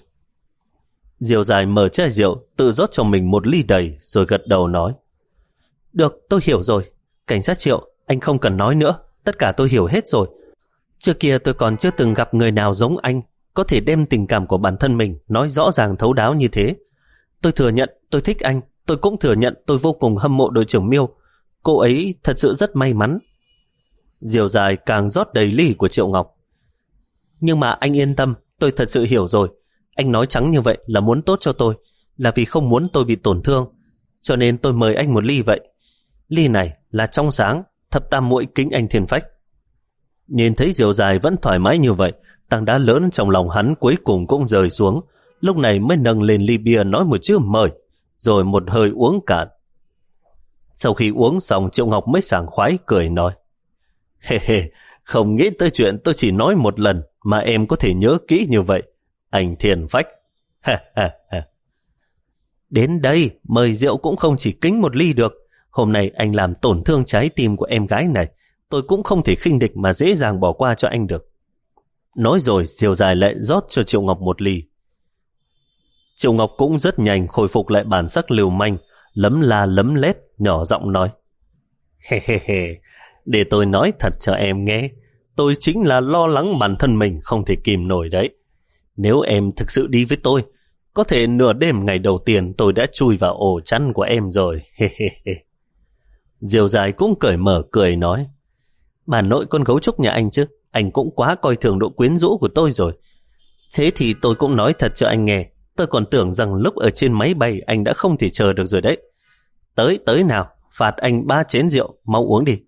[SPEAKER 1] Diều Dài mở chai rượu, tự rót cho mình một ly đầy, rồi gật đầu nói: Được, tôi hiểu rồi. Cảnh sát Triệu, anh không cần nói nữa. Tất cả tôi hiểu hết rồi. Trước kia tôi còn chưa từng gặp người nào giống anh, có thể đem tình cảm của bản thân mình nói rõ ràng thấu đáo như thế. Tôi thừa nhận tôi thích anh. Tôi cũng thừa nhận tôi vô cùng hâm mộ đội trưởng Miêu. Cô ấy thật sự rất may mắn. Diều Dài càng rót đầy ly của Triệu Ngọc. Nhưng mà anh yên tâm, tôi thật sự hiểu rồi. Anh nói trắng như vậy là muốn tốt cho tôi, là vì không muốn tôi bị tổn thương. Cho nên tôi mời anh một ly vậy. Ly này là trong sáng, thập tam muội kính anh thiên phách. Nhìn thấy Diều Dài vẫn thoải mái như vậy, tảng đá lớn trong lòng hắn cuối cùng cũng rơi xuống. Lúc này mới nâng lên ly bia nói một chữ mời, rồi một hơi uống cạn. Sau khi uống xong, Triệu Ngọc mới sảng khoái cười nói: Hê hê, không nghĩ tới chuyện tôi chỉ nói một lần mà em có thể nhớ kỹ như vậy. Anh thiên phách. Ha ha ha. Đến đây, mời rượu cũng không chỉ kính một ly được. Hôm nay anh làm tổn thương trái tim của em gái này, tôi cũng không thể khinh địch mà dễ dàng bỏ qua cho anh được. Nói rồi, Diều Dài lại rót cho Triệu Ngọc một ly. Triệu Ngọc cũng rất nhanh khôi phục lại bản sắc lưu manh, lấm la lấm lét, nhỏ giọng nói: Hê hê hê, để tôi nói thật cho em nghe, tôi chính là lo lắng bản thân mình không thể kìm nổi đấy. Nếu em thực sự đi với tôi, có thể nửa đêm ngày đầu tiên tôi đã chui vào ổ chăn của em rồi. Hê hê hê. Diều Dài cũng cởi mở cười nói: Bà nội con gấu trúc nhà anh chứ, anh cũng quá coi thường độ quyến rũ của tôi rồi. Thế thì tôi cũng nói thật cho anh nghe, tôi còn tưởng rằng lúc ở trên máy bay anh đã không thể chờ được rồi đấy. Tới tới nào, phạt anh ba chén rượu, mau uống đi.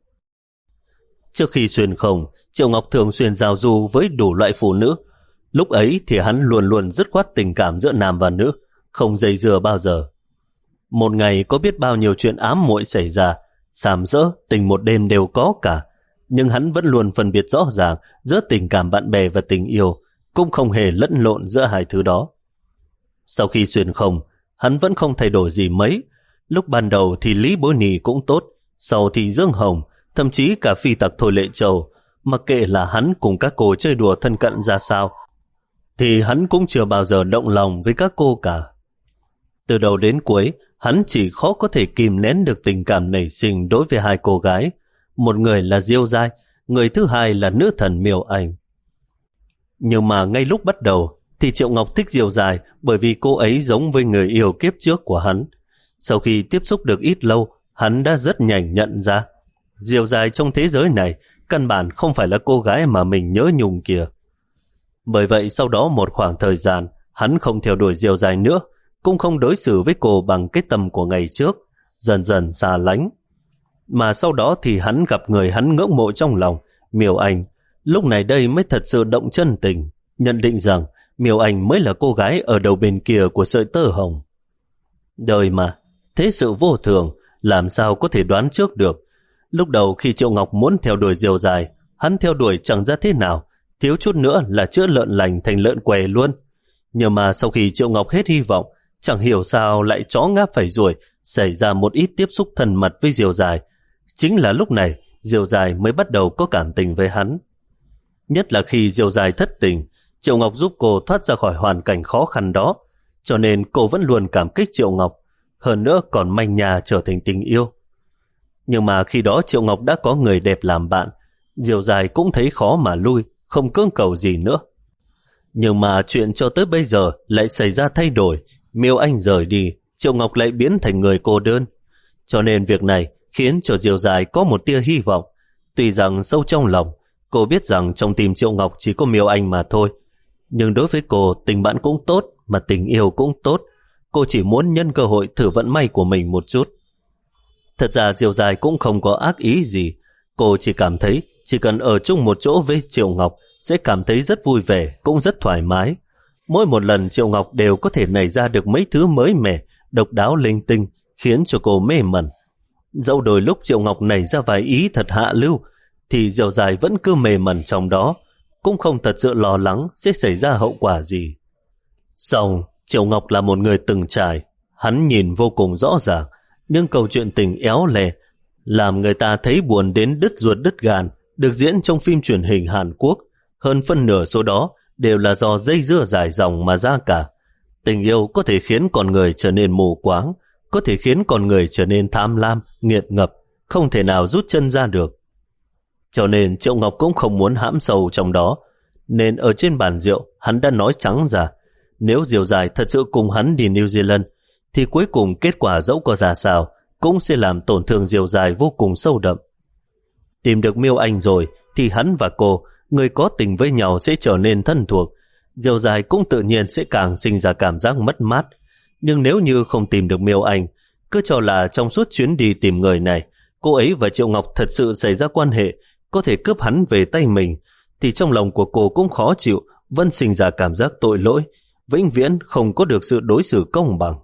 [SPEAKER 1] Trước khi xuyên không, Triệu Ngọc thường xuyên giao du với đủ loại phụ nữ. Lúc ấy thì hắn luôn luôn dứt khoát tình cảm giữa nam và nữ, không dây dưa bao giờ. Một ngày có biết bao nhiêu chuyện ám muội xảy ra, sàm sỡ, tình một đêm đều có cả. Nhưng hắn vẫn luôn phân biệt rõ ràng giữa tình cảm bạn bè và tình yêu, cũng không hề lẫn lộn giữa hai thứ đó. Sau khi xuyên không, hắn vẫn không thay đổi gì mấy. Lúc ban đầu thì Lý Bối Nì cũng tốt, sau thì Dương Hồng, thậm chí cả phi tặc Thôi Lệ Châu. Mặc kệ là hắn cùng các cô chơi đùa thân cận ra sao, thì hắn cũng chưa bao giờ động lòng với các cô cả. Từ đầu đến cuối, hắn chỉ khó có thể kìm nén được tình cảm nảy sinh đối với hai cô gái. Một người là Diêu Giai, người thứ hai là nữ thần Miêu Anh. Nhưng mà ngay lúc bắt đầu thì Triệu Ngọc thích Diêu Giai bởi vì cô ấy giống với người yêu kiếp trước của hắn. Sau khi tiếp xúc được ít lâu, hắn đã rất nhanh nhận ra Diêu Giai trong thế giới này căn bản không phải là cô gái mà mình nhớ nhung kia. Bởi vậy sau đó một khoảng thời gian, hắn không theo đuổi Diêu Giai nữa, cũng không đối xử với cô bằng cái tâm của ngày trước, dần dần xa lánh. Mà sau đó thì hắn gặp người hắn ngưỡng mộ trong lòng, Miêu Anh. Lúc này đây mới thật sự động chân tình, nhận định rằng Miêu Anh mới là cô gái ở đầu bên kia của sợi tơ hồng. Đời mà, thế sự vô thường, làm sao có thể đoán trước được. Lúc đầu khi Triệu Ngọc muốn theo đuổi Diêu Giai, hắn theo đuổi chẳng ra thế nào, thiếu chút nữa là chữa lợn lành thành lợn què luôn. Nhưng mà sau khi Triệu Ngọc hết hy vọng, chẳng hiểu sao lại chó ngáp phải ruồi, xảy ra một ít tiếp xúc thân mật với Diêu Giai. Chính là lúc này, Diêu Giai mới bắt đầu có cảm tình với hắn. Nhất là khi Diêu Giai thất tình, Triệu Ngọc giúp cô thoát ra khỏi hoàn cảnh khó khăn đó, cho nên cô vẫn luôn cảm kích Triệu Ngọc, hơn nữa còn manh nhà trở thành tình yêu. Nhưng mà khi đó Triệu Ngọc đã có người đẹp làm bạn, Diều Dài cũng thấy khó mà lui, không cưỡng cầu gì nữa. Nhưng mà chuyện cho tới bây giờ lại xảy ra thay đổi. Miêu Anh rời đi, Triệu Ngọc lại biến thành người cô đơn. Cho nên việc này khiến cho Diều Dài có một tia hy vọng. Tuy rằng sâu trong lòng, cô biết rằng trong tim Triệu Ngọc chỉ có Miêu Anh mà thôi. Nhưng đối với cô, tình bạn cũng tốt, mà tình yêu cũng tốt. Cô chỉ muốn nhân cơ hội thử vận may của mình một chút. Thật ra Diều Dài cũng không có ác ý gì. Cô chỉ cảm thấy chỉ cần ở chung một chỗ với Triệu Ngọc sẽ cảm thấy rất vui vẻ, cũng rất thoải mái. Mỗi một lần Triệu Ngọc đều có thể nảy ra được mấy thứ mới mẻ, độc đáo linh tinh, khiến cho cô mê mẩn. Dẫu đôi lúc Triệu Ngọc nảy ra vài ý thật hạ lưu, thì Diều Dài vẫn cứ mê mẩn trong đó, cũng không thật sự lo lắng sẽ xảy ra hậu quả gì. Xong, Triệu Ngọc là một người từng trải, hắn nhìn vô cùng rõ ràng, nhưng câu chuyện tình éo le, làm người ta thấy buồn đến đứt ruột đứt gan, được diễn trong phim truyền hình Hàn Quốc. Hơn phân nửa số đó đều là do dây dưa dài dòng mà ra cả. Tình yêu có thể khiến con người trở nên mù quáng, có thể khiến con người trở nên tham lam, nghiện ngập, không thể nào rút chân ra được. Cho nên Triệu Ngọc cũng không muốn hãm sâu trong đó, nên ở trên bàn rượu hắn đã nói trắng ra, nếu Diều Dài thật sự cùng hắn đi New Zealand, thì cuối cùng kết quả dẫu có ra sao cũng sẽ làm tổn thương Diều Dài vô cùng sâu đậm. Tìm được Miêu Anh rồi thì hắn và cô, người có tình với nhau, sẽ trở nên thân thuộc. Diều Dài cũng tự nhiên sẽ càng sinh ra cảm giác mất mát. Nhưng nếu như không tìm được Miêu Anh, cứ cho là trong suốt chuyến đi tìm người này, cô ấy và Triệu Ngọc thật sự xảy ra quan hệ, có thể cướp hắn về tay mình, thì trong lòng của cô cũng khó chịu, vẫn sinh ra cảm giác tội lỗi, vĩnh viễn không có được sự đối xử công bằng.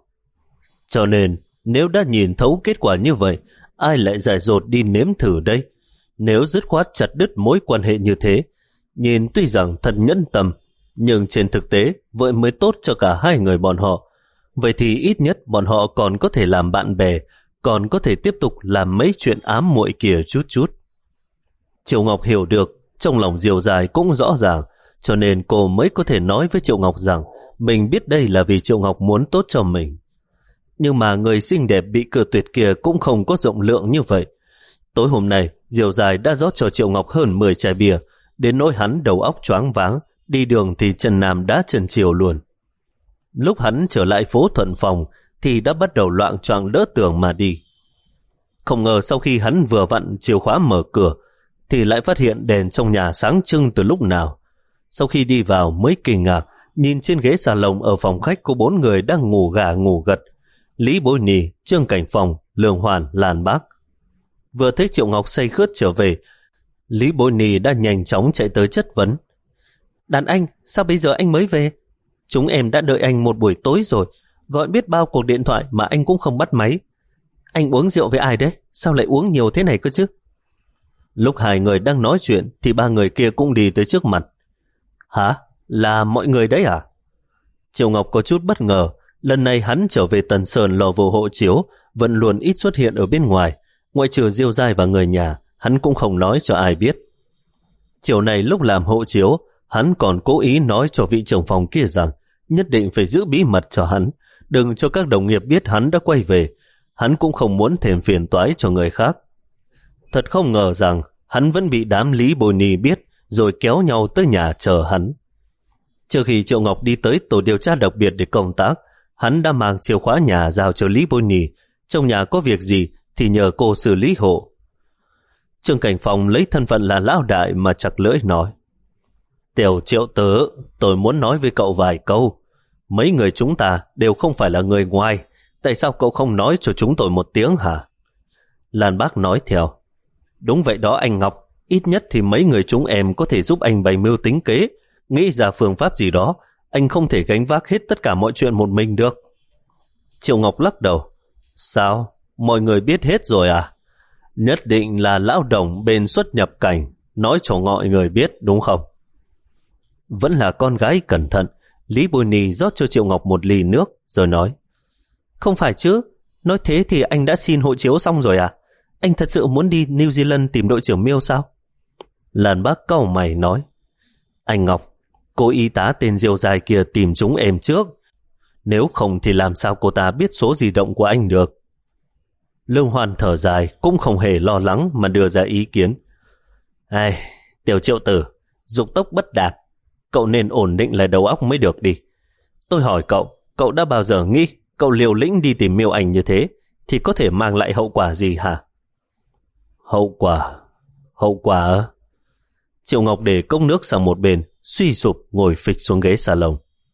[SPEAKER 1] Cho nên, nếu đã nhìn thấu kết quả như vậy, ai lại dại dột đi nếm thử đây? Nếu dứt khoát chặt đứt mối quan hệ như thế, nhìn tuy rằng thật nhẫn tâm, nhưng trên thực tế vậy mới tốt cho cả hai người bọn họ. Vậy thì ít nhất bọn họ còn có thể làm bạn bè, còn có thể tiếp tục làm mấy chuyện ám muội kia chút chút. Triệu Ngọc hiểu được, trong lòng Diều Dài cũng rõ ràng, cho nên cô mới có thể nói với Triệu Ngọc rằng mình biết đây là vì Triệu Ngọc muốn tốt cho mình. Nhưng mà người xinh đẹp bị cự tuyệt kia cũng không có rộng lượng như vậy. Tối hôm nay, Diều Dài đã rót cho Triệu Ngọc hơn mười chai bia, đến nỗi hắn đầu óc choáng váng, đi đường thì chân nam đá chân chiều luôn. Lúc hắn trở lại phố Thuận Phòng thì đã bắt đầu loạng choạng đỡ tường mà đi. Không ngờ sau khi hắn vừa vặn chìa khóa mở cửa thì lại phát hiện đèn trong nhà sáng trưng từ lúc nào. Sau khi đi vào mới kinh ngạc, nhìn trên ghế salon ở phòng khách có bốn người đang ngủ gà ngủ gật. Lý Bối Nì, Trương Cảnh Phong, Lương Hoàn, Lan Bác. Vừa thấy Triệu Ngọc say khướt trở về, Lý Bối Nì đã nhanh chóng chạy tới chất vấn. Đàn anh, sao bây giờ anh mới về? Chúng em đã đợi anh một buổi tối rồi, gọi biết bao cuộc điện thoại mà anh cũng không bắt máy. Anh uống rượu với ai đấy? Sao lại uống nhiều thế này cơ chứ? Lúc hai người đang nói chuyện thì ba người kia cũng đi tới trước mặt. Hả? Là mọi người đấy à? Triệu Ngọc có chút bất ngờ. Lần này hắn trở về Tần Sơn lò vô hộ chiếu, vẫn luôn ít xuất hiện ở bên ngoài. Ngoại trừ Diêu Giai và người nhà, hắn cũng không nói cho ai biết. Chiều này lúc làm hộ chiếu, hắn còn cố ý nói cho vị trưởng phòng kia rằng nhất định phải giữ bí mật cho hắn, đừng cho các đồng nghiệp biết hắn đã quay về. Hắn cũng không muốn thêm phiền toái cho người khác. Thật không ngờ rằng hắn vẫn bị đám Lý Bồi Nì biết, rồi kéo nhau tới nhà chờ hắn. Trước khi Triệu Ngọc đi tới tổ điều tra đặc biệt để công tác, hắn đã mang chìa khóa nhà giao cho Lý Bồi Nì. Trong nhà có việc gì thì nhờ cô xử lý hộ. Trương Cảnh Phong lấy thân phận là lão đại mà chặt lưỡi nói. Tiểu Triệu tớ, tôi muốn nói với cậu vài câu. Mấy người chúng ta đều không phải là người ngoài. Tại sao cậu không nói cho chúng tôi một tiếng hả? Lan Bác nói theo. Đúng vậy đó anh Ngọc. Ít nhất thì mấy người chúng em có thể giúp anh bày mưu tính kế, nghĩ ra phương pháp gì đó. Anh không thể gánh vác hết tất cả mọi chuyện một mình được. Triệu Ngọc lắc đầu. Sao? Mọi người biết hết rồi à? Nhất định là lão đồng bên xuất nhập cảnh nói cho mọi người biết đúng không? Vẫn là con gái cẩn thận. Lý Bồi Nì rót cho Triệu Ngọc một ly nước rồi nói. Không phải chứ, nói thế thì anh đã xin hộ chiếu xong rồi à? Anh thật sự muốn đi New Zealand tìm đội trưởng Miêu sao? Lan Bác cau mày nói. Anh Ngọc, cô y tá tên Diêu Dài kia tìm chúng em trước. Nếu không thì làm sao cô ta biết số di động của anh được? Lương Hoan thở dài, cũng không hề lo lắng mà đưa ra ý kiến. Ai, Tiểu Triệu tử, dục tốc bất đạt, cậu nên ổn định lại đầu óc mới được đi. Tôi hỏi cậu, cậu đã bao giờ nghĩ cậu liều lĩnh đi tìm Miêu Anh như thế thì có thể mang lại hậu quả gì hả? Hậu quả? Hậu quả? Triệu Ngọc để cốc nước sang một bên, suy sụp ngồi phịch xuống ghế salon.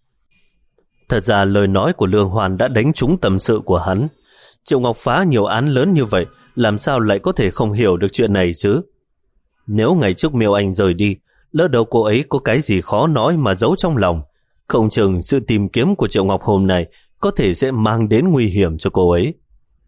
[SPEAKER 1] Thật ra lời nói của Lương Hoan đã đánh trúng tâm sự của hắn. Triệu Ngọc phá nhiều án lớn như vậy, làm sao lại có thể không hiểu được chuyện này chứ? Nếu ngày trước Miêu Anh rời đi, lỡ đâu cô ấy có cái gì khó nói mà giấu trong lòng, không chừng sự tìm kiếm của Triệu Ngọc hôm nay có thể sẽ mang đến nguy hiểm cho cô ấy.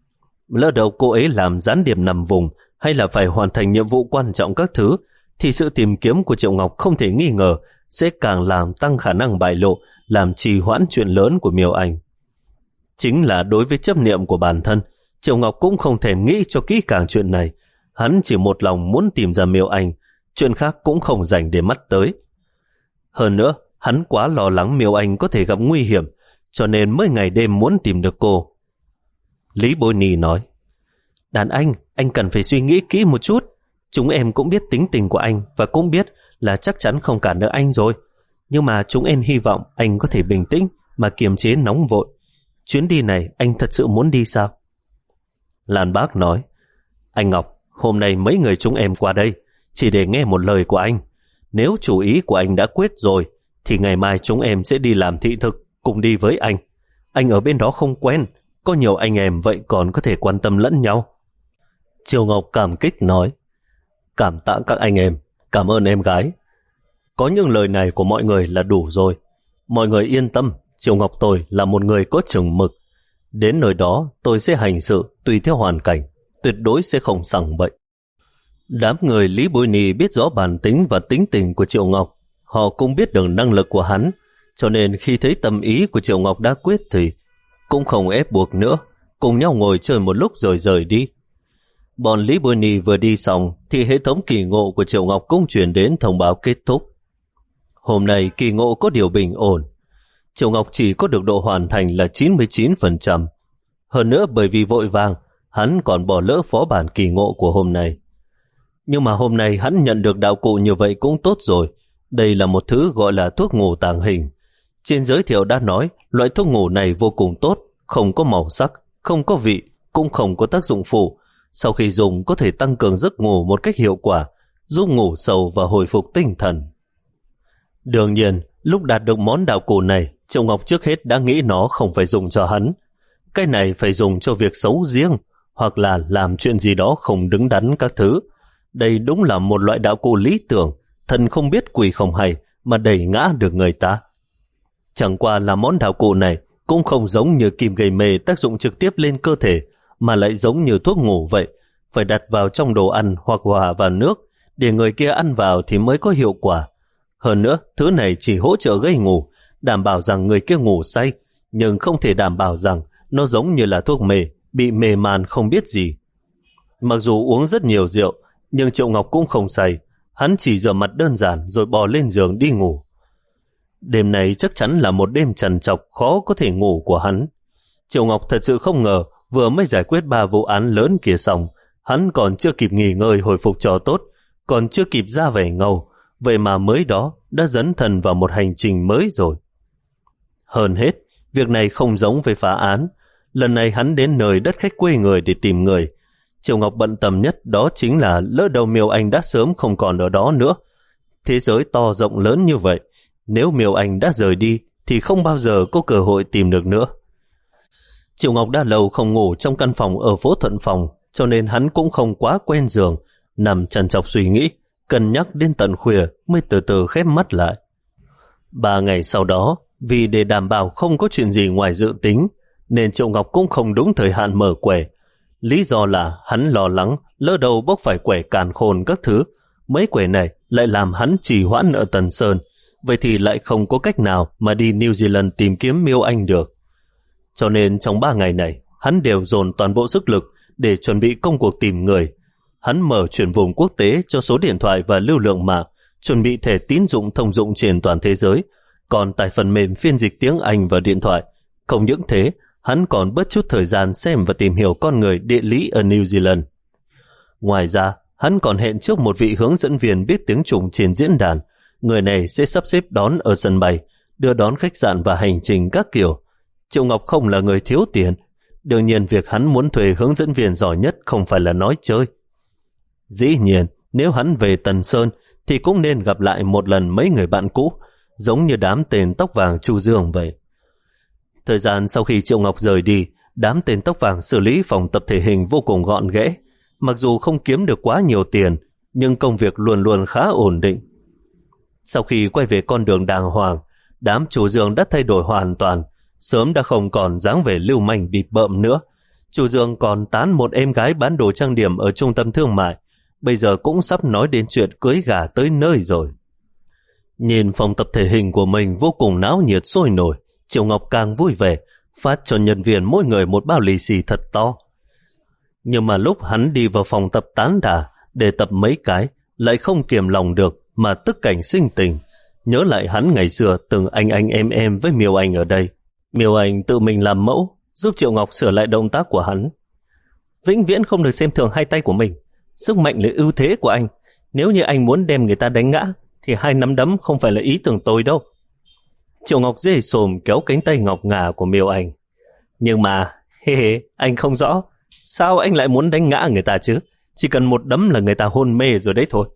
[SPEAKER 1] Lỡ đâu cô ấy làm gián điệp nằm vùng hay là phải hoàn thành nhiệm vụ quan trọng các thứ, thì sự tìm kiếm của Triệu Ngọc không thể nghi ngờ sẽ càng làm tăng khả năng bại lộ, làm trì hoãn chuyện lớn của Miêu Anh. Chính là đối với chấp niệm của bản thân, Triệu Ngọc cũng không thèm nghĩ cho kỹ càng chuyện này. Hắn chỉ một lòng muốn tìm ra Miêu Anh, chuyện khác cũng không dành để mắt tới. Hơn nữa, hắn quá lo lắng Miêu Anh có thể gặp nguy hiểm, cho nên mới ngày đêm muốn tìm được cô. Lý Bôi Nì nói, đàn anh, anh cần phải suy nghĩ kỹ một chút. Chúng em cũng biết tính tình của anh và cũng biết là chắc chắn không cản được anh rồi. Nhưng mà chúng em hy vọng anh có thể bình tĩnh mà kiềm chế nóng vội. Chuyến đi này anh thật sự muốn đi sao? Lan Bác nói, anh Ngọc, hôm nay mấy người chúng em qua đây chỉ để nghe một lời của anh. Nếu chủ ý của anh đã quyết rồi thì ngày mai chúng em sẽ đi làm thị thực cùng đi với anh. Anh ở bên đó không quen, có nhiều anh em vậy còn có thể quan tâm lẫn nhau. Triều Ngọc cảm kích nói, cảm tạ các anh em, cảm ơn em gái. Có những lời này của mọi người là đủ rồi. Mọi người yên tâm, Triều Ngọc tôi là một người có chừng mực. Đến nơi đó tôi sẽ hành sự tùy theo hoàn cảnh, tuyệt đối sẽ không sằng bậy. Đám người Lý Bôi Nì biết rõ bản tính và tính tình của Triệu Ngọc. Họ cũng biết được năng lực của hắn, cho nên khi thấy tâm ý của Triệu Ngọc đã quyết thì cũng không ép buộc nữa, cùng nhau ngồi chơi một lúc rồi rời đi. Bọn Lý Bôi Nì vừa đi xong thì hệ thống kỳ ngộ của Triệu Ngọc cũng chuyển đến thông báo kết thúc. Hôm nay kỳ ngộ có điều bình ổn. Triệu Ngọc chỉ có được độ hoàn thành là chín mươi chín phần trăm. Hơn nữa bởi vì vội vàng, hắn còn bỏ lỡ phó bản kỳ ngộ của hôm nay. Nhưng mà hôm nay hắn nhận được đạo cụ như vậy cũng tốt rồi. Đây là một thứ gọi là thuốc ngủ tàng hình. Trên giới thiệu đã nói loại thuốc ngủ này vô cùng tốt, không có màu sắc, không có vị, cũng không có tác dụng phụ. Sau khi dùng có thể tăng cường giấc ngủ một cách hiệu quả, giúp ngủ sâu và hồi phục tinh thần. Đương nhiên, lúc đạt được món đạo cụ này, Triệu Ngọc trước hết đã nghĩ nó không phải dùng cho hắn. Cái này phải dùng cho việc xấu riêng, hoặc là làm chuyện gì đó không đứng đắn các thứ. Đây đúng là một loại đạo cụ lý tưởng, thần không biết quỷ không hay mà đẩy ngã được người ta. Chẳng qua là món đạo cụ này cũng không giống như kim gây mê tác dụng trực tiếp lên cơ thể, mà lại giống như thuốc ngủ vậy, phải đặt vào trong đồ ăn hoặc hòa vào nước để người kia ăn vào thì mới có hiệu quả. Hơn nữa, thứ này chỉ hỗ trợ gây ngủ, đảm bảo rằng người kia ngủ say, nhưng không thể đảm bảo rằng nó giống như là thuốc mê, bị mê man không biết gì. Mặc dù uống rất nhiều rượu, nhưng Triệu Ngọc cũng không say, hắn chỉ rửa mặt đơn giản rồi bò lên giường đi ngủ. Đêm này chắc chắn là một đêm trằn trọc khó có thể ngủ của hắn. Triệu Ngọc thật sự không ngờ vừa mới giải quyết ba vụ án lớn kia xong, hắn còn chưa kịp nghỉ ngơi hồi phục cho tốt, còn chưa kịp ra vẻ ngầu, vậy mà mới đó đã dấn thân vào một hành trình mới rồi. Hơn hết, việc này không giống với phá án. Lần này hắn đến nơi đất khách quê người để tìm người. Triệu Ngọc bận tâm nhất đó chính là lỡ đầu Miêu Anh đã sớm không còn ở đó nữa. Thế giới to rộng lớn như vậy, nếu Miêu Anh đã rời đi thì không bao giờ có cơ hội tìm được nữa. Triệu Ngọc đã lâu không ngủ trong căn phòng ở phố Thuận Phòng, cho nên hắn cũng không quá quen giường, nằm trằn trọc suy nghĩ, cân nhắc đến tận khuya mới từ từ khép mắt lại. Ba ngày sau đó, vì để đảm bảo không có chuyện gì ngoài dự tính, nên Triệu Ngọc cũng không đúng thời hạn mở quẻ. Lý do là hắn lo lắng lỡ đầu bốc phải quẻ càn khôn các thứ. Mấy quẻ này lại làm hắn trì hoãn ở Tần Sơn, vậy thì lại không có cách nào mà đi New Zealand tìm kiếm Miêu Anh được. Cho nên trong ba ngày này, hắn đều dồn toàn bộ sức lực để chuẩn bị công cuộc tìm người. Hắn mở chuyển vùng quốc tế cho số điện thoại và lưu lượng mạng, chuẩn bị thẻ tín dụng thông dụng trên toàn thế giới, còn tại phần mềm phiên dịch tiếng Anh và điện thoại. Không những thế, hắn còn bớt chút thời gian xem và tìm hiểu con người địa lý ở New Zealand. Ngoài ra, hắn còn hẹn trước một vị hướng dẫn viên biết tiếng Trung trên diễn đàn. Người này sẽ sắp xếp đón ở sân bay, đưa đón khách sạn và hành trình các kiểu. Triệu Ngọc không là người thiếu tiền. Đương nhiên việc hắn muốn thuê hướng dẫn viên giỏi nhất không phải là nói chơi. Dĩ nhiên, nếu hắn về Tần Sơn thì cũng nên gặp lại một lần mấy người bạn cũ, giống như đám tên tóc vàng Chu Dương vậy. Thời gian sau khi Triệu Ngọc rời đi, đám tên tóc vàng xử lý phòng tập thể hình vô cùng gọn ghẽ. Mặc dù không kiếm được quá nhiều tiền, nhưng công việc luôn luôn khá ổn định. Sau khi quay về con đường đàng hoàng, đám Chu Dương đã thay đổi hoàn toàn, sớm đã không còn dáng vẻ lưu manh bịp bợm nữa. Chu Dương còn tán một em gái bán đồ trang điểm ở trung tâm thương mại, bây giờ cũng sắp nói đến chuyện cưới gả tới nơi rồi. Nhìn phòng tập thể hình của mình vô cùng náo nhiệt sôi nổi, Triệu Ngọc càng vui vẻ, phát cho nhân viên mỗi người một bao lì xì thật to. Nhưng mà lúc hắn đi vào phòng tập tán đà để tập mấy cái, lại không kiềm lòng được mà tức cảnh sinh tình. Nhớ lại hắn ngày xưa từng anh anh em em với Miêu Anh ở đây. Miêu Anh tự mình làm mẫu, giúp Triệu Ngọc sửa lại động tác của hắn. Vĩnh viễn không được xem thường hai tay của mình. Sức mạnh là ưu thế của anh. Nếu như anh muốn đem người ta đánh ngã, thì hai nắm đấm không phải là ý tưởng tôi đâu. Triệu Ngọc dê sồm kéo cánh tay ngọc ngà của Miêu Anh. Nhưng mà, hê hê, anh không rõ. Sao anh lại muốn đánh ngã người ta chứ? Chỉ cần một đấm là người ta hôn mê rồi đấy thôi.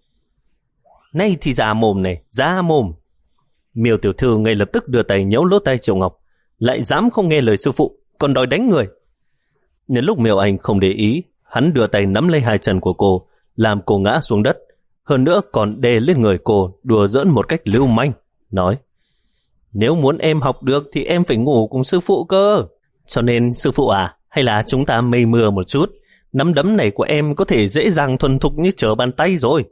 [SPEAKER 1] Nay thì ra mồm này, ra mồm. Miêu tiểu thư ngay lập tức đưa tay nhấu lỗ tay Triệu Ngọc. Lại dám không nghe lời sư phụ, còn đòi đánh người. Nhân lúc Miêu Anh không để ý, hắn đưa tay nắm lấy hai chân của cô, làm cô ngã xuống đất. Hơn nữa còn đè lên người cô, đùa giỡn một cách lưu manh, nói: nếu muốn em học được thì em phải ngủ cùng sư phụ cơ. Cho nên sư phụ à, hay là chúng ta mây mưa một chút. Nắm đấm này của em có thể dễ dàng thuần thục như trở bàn tay rồi.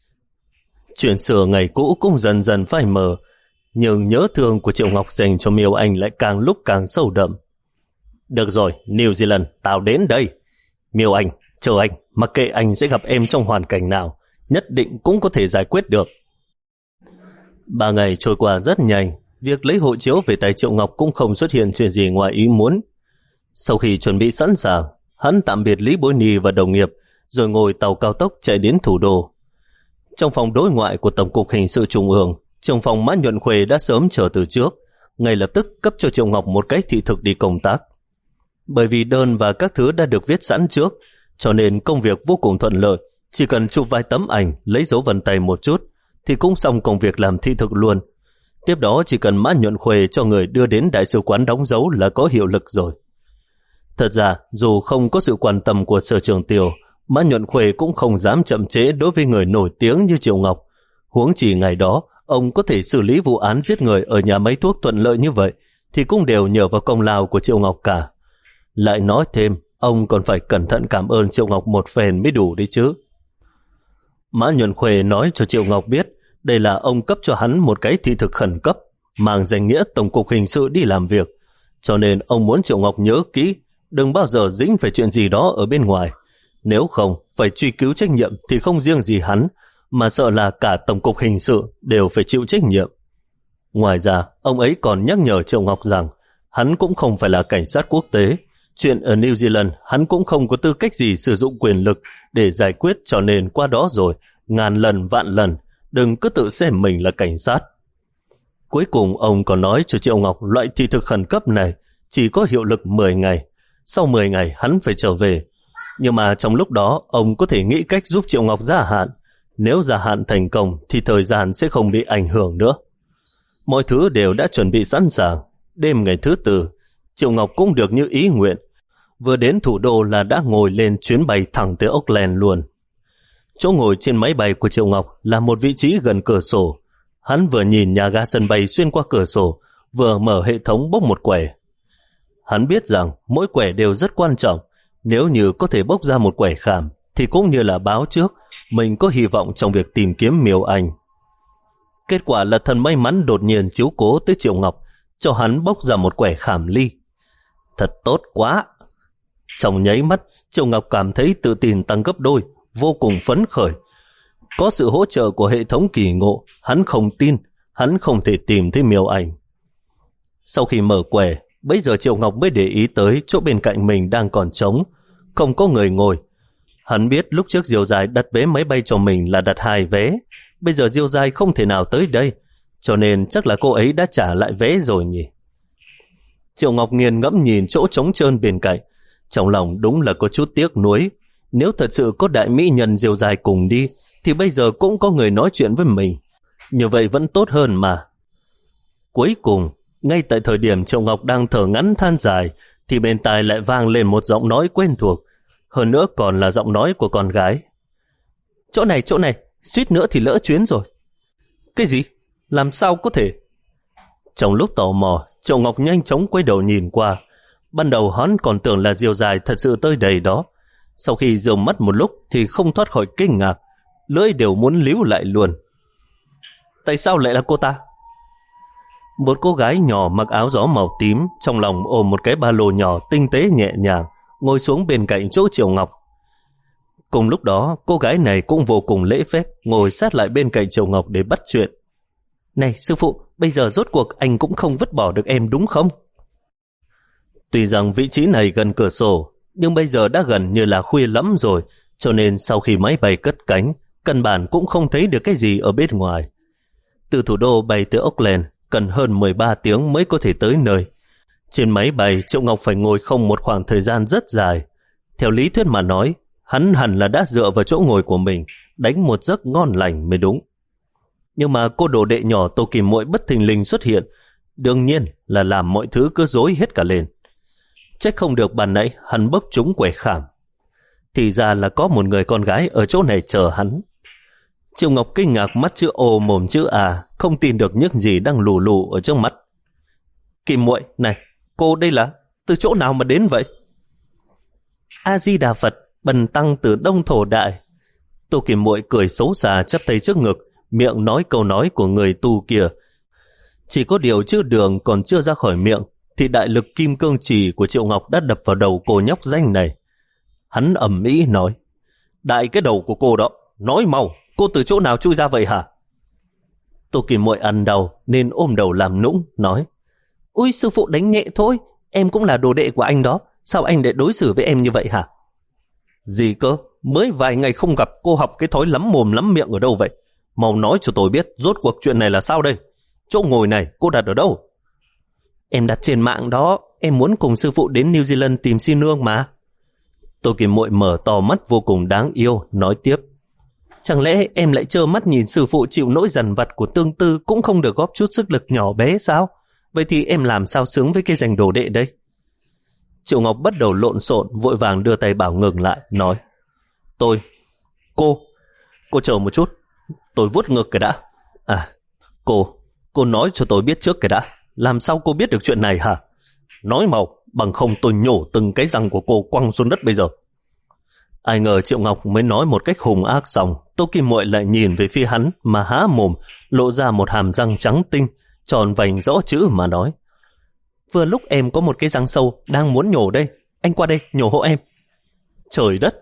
[SPEAKER 1] Chuyện xưa ngày cũ cũng dần dần phai mờ, nhưng nhớ thương của Triệu Ngọc dành cho Miêu Anh lại càng lúc càng sâu đậm. Được rồi, New Zealand, tao đến đây. Miêu Anh, chờ anh, mặc kệ anh sẽ gặp em trong hoàn cảnh nào, nhất định cũng có thể giải quyết được. Ba ngày trôi qua rất nhanh, việc lấy hộ chiếu về tay Triệu Ngọc cũng không xuất hiện chuyện gì ngoài ý muốn. Sau khi chuẩn bị sẵn sàng, hắn tạm biệt Lý Bối Nhi và đồng nghiệp, rồi ngồi tàu cao tốc chạy đến thủ đô. Trong phòng đối ngoại của Tổng cục Hình sự Trung ương, trưởng phòng Mã Nhuận Khuê đã sớm chờ từ trước, ngay lập tức cấp cho Triệu Ngọc một cái thị thực đi công tác. Bởi vì đơn và các thứ đã được viết sẵn trước, cho nên công việc vô cùng thuận lợi. Chỉ cần chụp vài tấm ảnh, lấy dấu vân tay một chút, thì cũng xong công việc làm thị thực luôn. Tiếp đó chỉ cần Mã Nhuận Khuê cho người đưa đến đại sứ quán đóng dấu là có hiệu lực rồi. Thật ra, dù không có sự quan tâm của Sở Trưởng Tiêu, Mã Nhuận Khuê cũng không dám chậm trễ đối với người nổi tiếng như Triệu Ngọc. Huống chỉ ngày đó, ông có thể xử lý vụ án giết người ở nhà máy thuốc thuận lợi như vậy, thì cũng đều nhờ vào công lao của Triệu Ngọc cả. Lại nói thêm, ông còn phải cẩn thận cảm ơn Triệu Ngọc một phen mới đủ đấy chứ. Mã Nhuận Khuê nói cho Triệu Ngọc biết, đây là ông cấp cho hắn một cái thị thực khẩn cấp, mang danh nghĩa Tổng cục Hình sự đi làm việc. Cho nên ông muốn Triệu Ngọc nhớ kỹ, đừng bao giờ dính phải chuyện gì đó ở bên ngoài. Nếu không, phải truy cứu trách nhiệm thì không riêng gì hắn, mà sợ là cả Tổng cục Hình sự đều phải chịu trách nhiệm. Ngoài ra, ông ấy còn nhắc nhở Triệu Ngọc rằng hắn cũng không phải là cảnh sát quốc tế. Chuyện ở New Zealand hắn cũng không có tư cách gì sử dụng quyền lực để giải quyết, cho nên qua đó rồi, ngàn lần vạn lần, đừng cứ tự xem mình là cảnh sát. Cuối cùng ông còn nói cho Triệu Ngọc loại thị thực khẩn cấp này chỉ có hiệu lực mười ngày. Sau mười ngày hắn phải trở về. Nhưng mà trong lúc đó ông có thể nghĩ cách giúp Triệu Ngọc gia hạn. Nếu gia hạn thành công thì thời gian sẽ không bị ảnh hưởng nữa. Mọi thứ đều đã chuẩn bị sẵn sàng. Đêm ngày thứ tư, Triệu Ngọc cũng được như ý nguyện. Vừa đến thủ đô là đã ngồi lên chuyến bay thẳng tới Auckland luôn. Chỗ ngồi trên máy bay của Triệu Ngọc là một vị trí gần cửa sổ. Hắn vừa nhìn nhà ga sân bay xuyên qua cửa sổ, vừa mở hệ thống bốc một quẻ. Hắn biết rằng mỗi quẻ đều rất quan trọng. Nếu như có thể bốc ra một quẻ khảm, thì cũng như là báo trước mình có hy vọng trong việc tìm kiếm Miêu Anh. Kết quả là thần may mắn đột nhiên chiếu cố tới Triệu Ngọc, cho hắn bốc ra một quẻ khảm ly. Thật tốt quá! Trong nháy mắt, Triệu Ngọc cảm thấy tự tin tăng gấp đôi, vô cùng phấn khởi. Có sự hỗ trợ của hệ thống kỳ ngộ, hắn không tin, hắn không thể tìm thấy Miêu Anh. Sau khi mở quẻ, Bây giờ Triệu Ngọc mới để ý tới chỗ bên cạnh mình đang còn trống, không có người ngồi. Hắn biết lúc trước Diêu Dài đặt vé máy bay cho mình là đặt hai vé, bây giờ Diêu Dài không thể nào tới đây, cho nên chắc là cô ấy đã trả lại vé rồi nhỉ. Triệu Ngọc nghiền ngẫm nhìn chỗ trống trơn bên cạnh, trong lòng đúng là có chút tiếc nuối. Nếu thật sự có đại mỹ nhân Diêu Dài cùng đi, thì bây giờ cũng có người nói chuyện với mình. Như vậy vẫn tốt hơn mà. Cuối cùng, ngay tại thời điểm Triệu Ngọc đang thở ngắn than dài, thì bên tai lại vang lên một giọng nói quen thuộc, hơn nữa còn là giọng nói của con gái. Chỗ này, chỗ này, suýt nữa thì lỡ chuyến rồi. Cái gì? Làm sao có thể? Trong lúc tò mò, Triệu Ngọc nhanh chóng quay đầu nhìn qua. Ban đầu hắn còn tưởng là Diêu Dài thật sự tới đây đó. Sau khi dường mắt một lúc thì không thoát khỏi kinh ngạc, lưỡi đều muốn líu lại luôn. Tại sao lại là cô ta? Một cô gái nhỏ mặc áo gió màu tím, trong lòng ôm một cái ba lô nhỏ tinh tế nhẹ nhàng, ngồi xuống bên cạnh chỗ Triệu Ngọc. Cùng lúc đó, cô gái này cũng vô cùng lễ phép, ngồi sát lại bên cạnh Triệu Ngọc để bắt chuyện. Này sư phụ, bây giờ rốt cuộc anh cũng không vứt bỏ được em đúng không? Tuy rằng vị trí này gần cửa sổ, nhưng bây giờ đã gần như là khuya lắm rồi, cho nên sau khi máy bay cất cánh, căn bản cũng không thấy được cái gì ở bên ngoài. Từ thủ đô bay tới Auckland, cần hơn mười ba tiếng mới có thể tới nơi. Trên máy bay, Triệu Ngọc phải ngồi không một khoảng thời gian rất dài. Theo lý thuyết mà nói, hắn hẳn là đã dựa vào chỗ ngồi của mình, đánh một giấc ngon lành mới đúng. Nhưng mà cô đồ đệ nhỏ Tô Kim Muội bất thình lình xuất hiện, đương nhiên là làm mọi thứ cứ rối hết cả lên. Trách không được ban nãy hắn bốc trúng quẻ khảm. Thì ra là có một người con gái ở chỗ này chờ hắn. Triệu Ngọc kinh ngạc mắt chữ O mồm chữ A, không tin được những gì đang lù lù ở trước mắt. Kim Muội, này, cô đây là từ chỗ nào mà đến vậy? A-di-đà Phật, bần tăng từ Đông Thổ Đại. Tô Kim Muội cười xấu xa chắp tay trước ngực, miệng nói câu nói của người tu kia. Chỉ có điều chữ đường còn chưa ra khỏi miệng, thì đại lực kim cương chỉ của Triệu Ngọc đã đập vào đầu cô nhóc danh này. Hắn ầm ĩ nói, đại cái đầu của cô đó, nói mau, cô từ chỗ nào chui ra vậy hả? Tô Kim Muội ăn đau nên ôm đầu làm nũng, nói, ôi sư phụ đánh nhẹ thôi, em cũng là đồ đệ của anh đó, sao anh lại đối xử với em như vậy hả? Gì cơ, mới vài ngày không gặp, cô học cái thói lắm mồm lắm miệng ở đâu vậy? Mau nói cho tôi biết, rốt cuộc chuyện này là sao đây? Chỗ ngồi này cô đặt ở đâu? Em đặt trên mạng đó, em muốn cùng sư phụ đến New Zealand tìm xin nương mà. Tô Kim Muội mở to mắt vô cùng đáng yêu, nói tiếp, chẳng lẽ em lại trơ mắt nhìn sư phụ chịu nỗi dằn vặt của tương tư cũng không được góp chút sức lực nhỏ bé sao? Vậy thì em làm sao xứng với cái danh đồ đệ đây? Triệu Ngọc bắt đầu lộn xộn, vội vàng đưa tay bảo ngừng lại, nói, tôi, cô, cô chờ một chút, tôi vuốt ngực cái đã. À, cô, cô nói cho tôi biết trước cái đã, làm sao cô biết được chuyện này hả? Nói mau, bằng không tôi nhổ từng cái răng của cô quăng xuống đất bây giờ. Ai ngờ Triệu Ngọc mới nói một cách hùng ác xong, Tô Kim Muội lại nhìn về phía hắn mà há mồm, lộ ra một hàm răng trắng tinh, tròn vành rõ chữ mà nói, vừa lúc em có một cái răng sâu đang muốn nhổ đây, anh qua đây nhổ hộ em. Trời đất!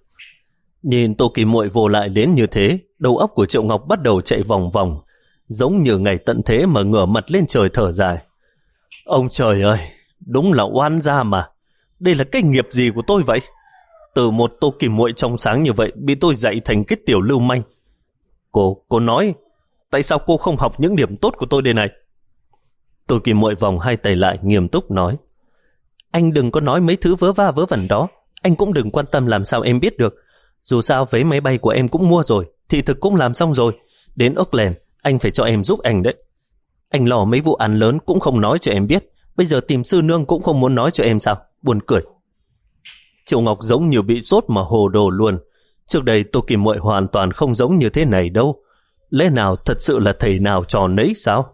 [SPEAKER 1] Nhìn Tô Kim Muội vô lại đến như thế, đầu óc của Triệu Ngọc bắt đầu chạy vòng vòng, giống như ngày tận thế mà ngửa mặt lên trời thở dài. Ông trời ơi, đúng là oan gia mà. Đây là cái nghiệp gì của tôi vậy? Từ một Tô Kim Muội trong sáng như vậy bị tôi dạy thành cái tiểu lưu manh. Cô, cô nói, tại sao cô không học những điểm tốt của tôi đây này? Tô Kim Muội vòng hai tay lại nghiêm túc nói, anh đừng có nói mấy thứ vớ va vớ vẩn đó, anh cũng đừng quan tâm làm sao em biết được. Dù sao vé máy bay của em cũng mua rồi, thị thực cũng làm xong rồi. Đến Auckland, anh phải cho em giúp anh đấy. Anh lo mấy vụ án lớn cũng không nói cho em biết, bây giờ tìm sư nương cũng không muốn nói cho em sao? Buồn cười. Triệu Ngọc giống như bị sốt mà hồ đồ luôn. Trước đây Tô Kim Muội hoàn toàn không giống như thế này đâu. Lẽ nào thật sự là thầy nào trò nấy sao?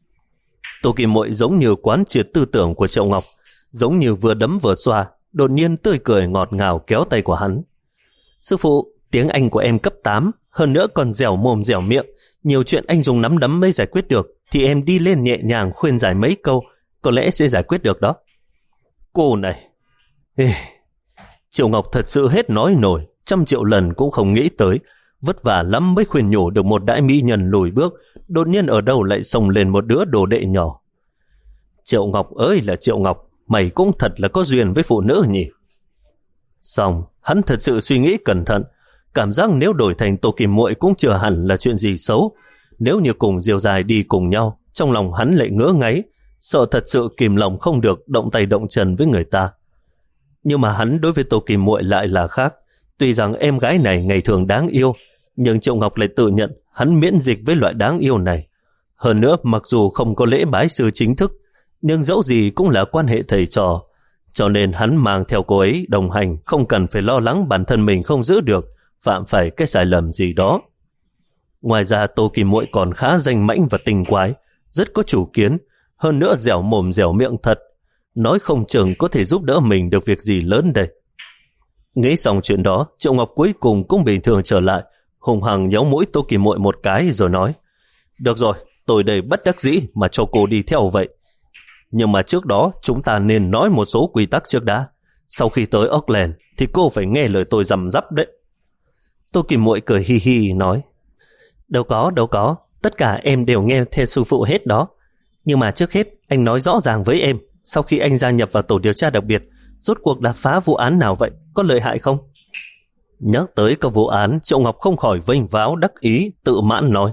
[SPEAKER 1] Tô Kim Muội giống như quán triệt tư tưởng của Triệu Ngọc, giống như vừa đấm vừa xoa, đột nhiên tươi cười ngọt ngào kéo tay của hắn. Sư phụ, tiếng Anh của em cấp tám, hơn nữa còn dẻo mồm dẻo miệng, nhiều chuyện anh dùng nắm đấm mới giải quyết được, thì em đi lên nhẹ nhàng khuyên giải mấy câu, có lẽ sẽ giải quyết được đó. Cô này... Ê... Triệu Ngọc thật sự hết nói nổi, trăm triệu lần cũng không nghĩ tới, vất vả lắm mới khuyên nhủ được một đại mỹ nhân lùi bước, đột nhiên ở đâu lại xông lên một đứa đồ đệ nhỏ. Triệu Ngọc ơi là Triệu Ngọc, mày cũng thật là có duyên với phụ nữ nhỉ. Xong, hắn thật sự suy nghĩ cẩn thận, cảm giác nếu đổi thành Tô Kim Muội cũng chưa hẳn là chuyện gì xấu. Nếu như cùng Diêu Dài đi cùng nhau, trong lòng hắn lại ngỡ ngáy, sợ thật sự kìm lòng không được động tay động chân với người ta. Nhưng mà hắn đối với Tô Kim Muội lại là khác. Tuy rằng em gái này ngày thường đáng yêu, nhưng Triệu Ngọc lại tự nhận hắn miễn dịch với loại đáng yêu này. Hơn nữa, mặc dù không có lễ bái sư chính thức, nhưng dẫu gì cũng là quan hệ thầy trò, cho nên hắn mang theo cô ấy đồng hành, không cần phải lo lắng bản thân mình không giữ được, phạm phải cái sai lầm gì đó. Ngoài ra Tô Kim Muội còn khá danh mãnh và tinh quái, rất có chủ kiến, hơn nữa dẻo mồm dẻo miệng thật, nói không chừng có thể giúp đỡ mình được việc gì lớn đây. Nghĩ xong chuyện đó, Triệu Ngọc cuối cùng cũng bình thường trở lại, hùng hằng nhéo mũi Tô Kim Muội một cái rồi nói: được rồi, tôi đây bất đắc dĩ mà cho cô đi theo vậy. Nhưng mà trước đó chúng ta nên nói một số quy tắc trước đã. Sau khi tới Auckland thì cô phải nghe lời tôi răm rắp đấy. Tô Kim Muội cười hi hi nói: đâu có, đâu có, tất cả em đều nghe theo sư phụ hết đó. Nhưng mà trước hết anh nói rõ ràng với em, sau khi anh gia nhập vào tổ điều tra đặc biệt, rốt cuộc đã phá vụ án nào vậy, có lợi hại không? Nhắc tới các vụ án, Triệu Ngọc không khỏi vênh váo đắc ý, tự mãn nói: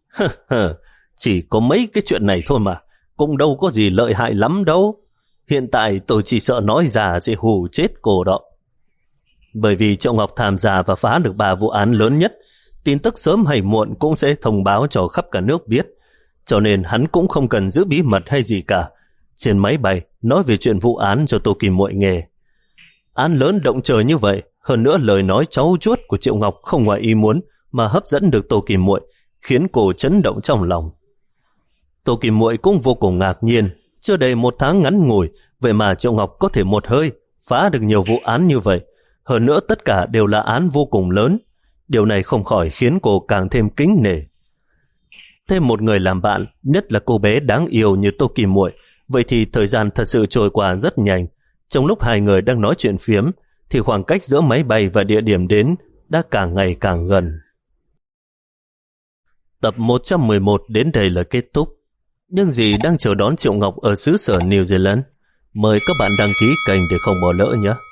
[SPEAKER 1] chỉ có mấy cái chuyện này thôi mà, cũng đâu có gì lợi hại lắm đâu. Hiện tại tôi chỉ sợ nói ra sẽ hù chết cô đó. Bởi vì Triệu Ngọc tham gia và phá được ba vụ án lớn nhất, tin tức sớm hay muộn cũng sẽ thông báo cho khắp cả nước biết, cho nên hắn cũng không cần giữ bí mật hay gì cả. Trên máy bay nói về chuyện vụ án cho Tô Kim Muội nghe. Án lớn động trời như vậy, hơn nữa lời nói cháu chuốt của Triệu Ngọc không ngoài ý muốn mà hấp dẫn được Tô Kim Muội, khiến cô chấn động trong lòng. Tô Kim Muội cũng vô cùng ngạc nhiên, chưa đầy một tháng ngắn ngủi, vậy mà Triệu Ngọc có thể một hơi phá được nhiều vụ án như vậy, hơn nữa tất cả đều là án vô cùng lớn. Điều này không khỏi khiến cô càng thêm kính nể. Thêm một người làm bạn, nhất là cô bé đáng yêu như Tô Kim Muội, vậy thì thời gian thật sự trôi qua rất nhanh. Trong lúc hai người đang nói chuyện phiếm, thì khoảng cách giữa máy bay và địa điểm đến đã càng ngày càng gần. Tập một trăm mười một đến đây là kết thúc. Nhưng gì đang chờ đón Triệu Ngọc ở xứ sở New Zealand? Mời các bạn đăng ký kênh để không bỏ lỡ nhé.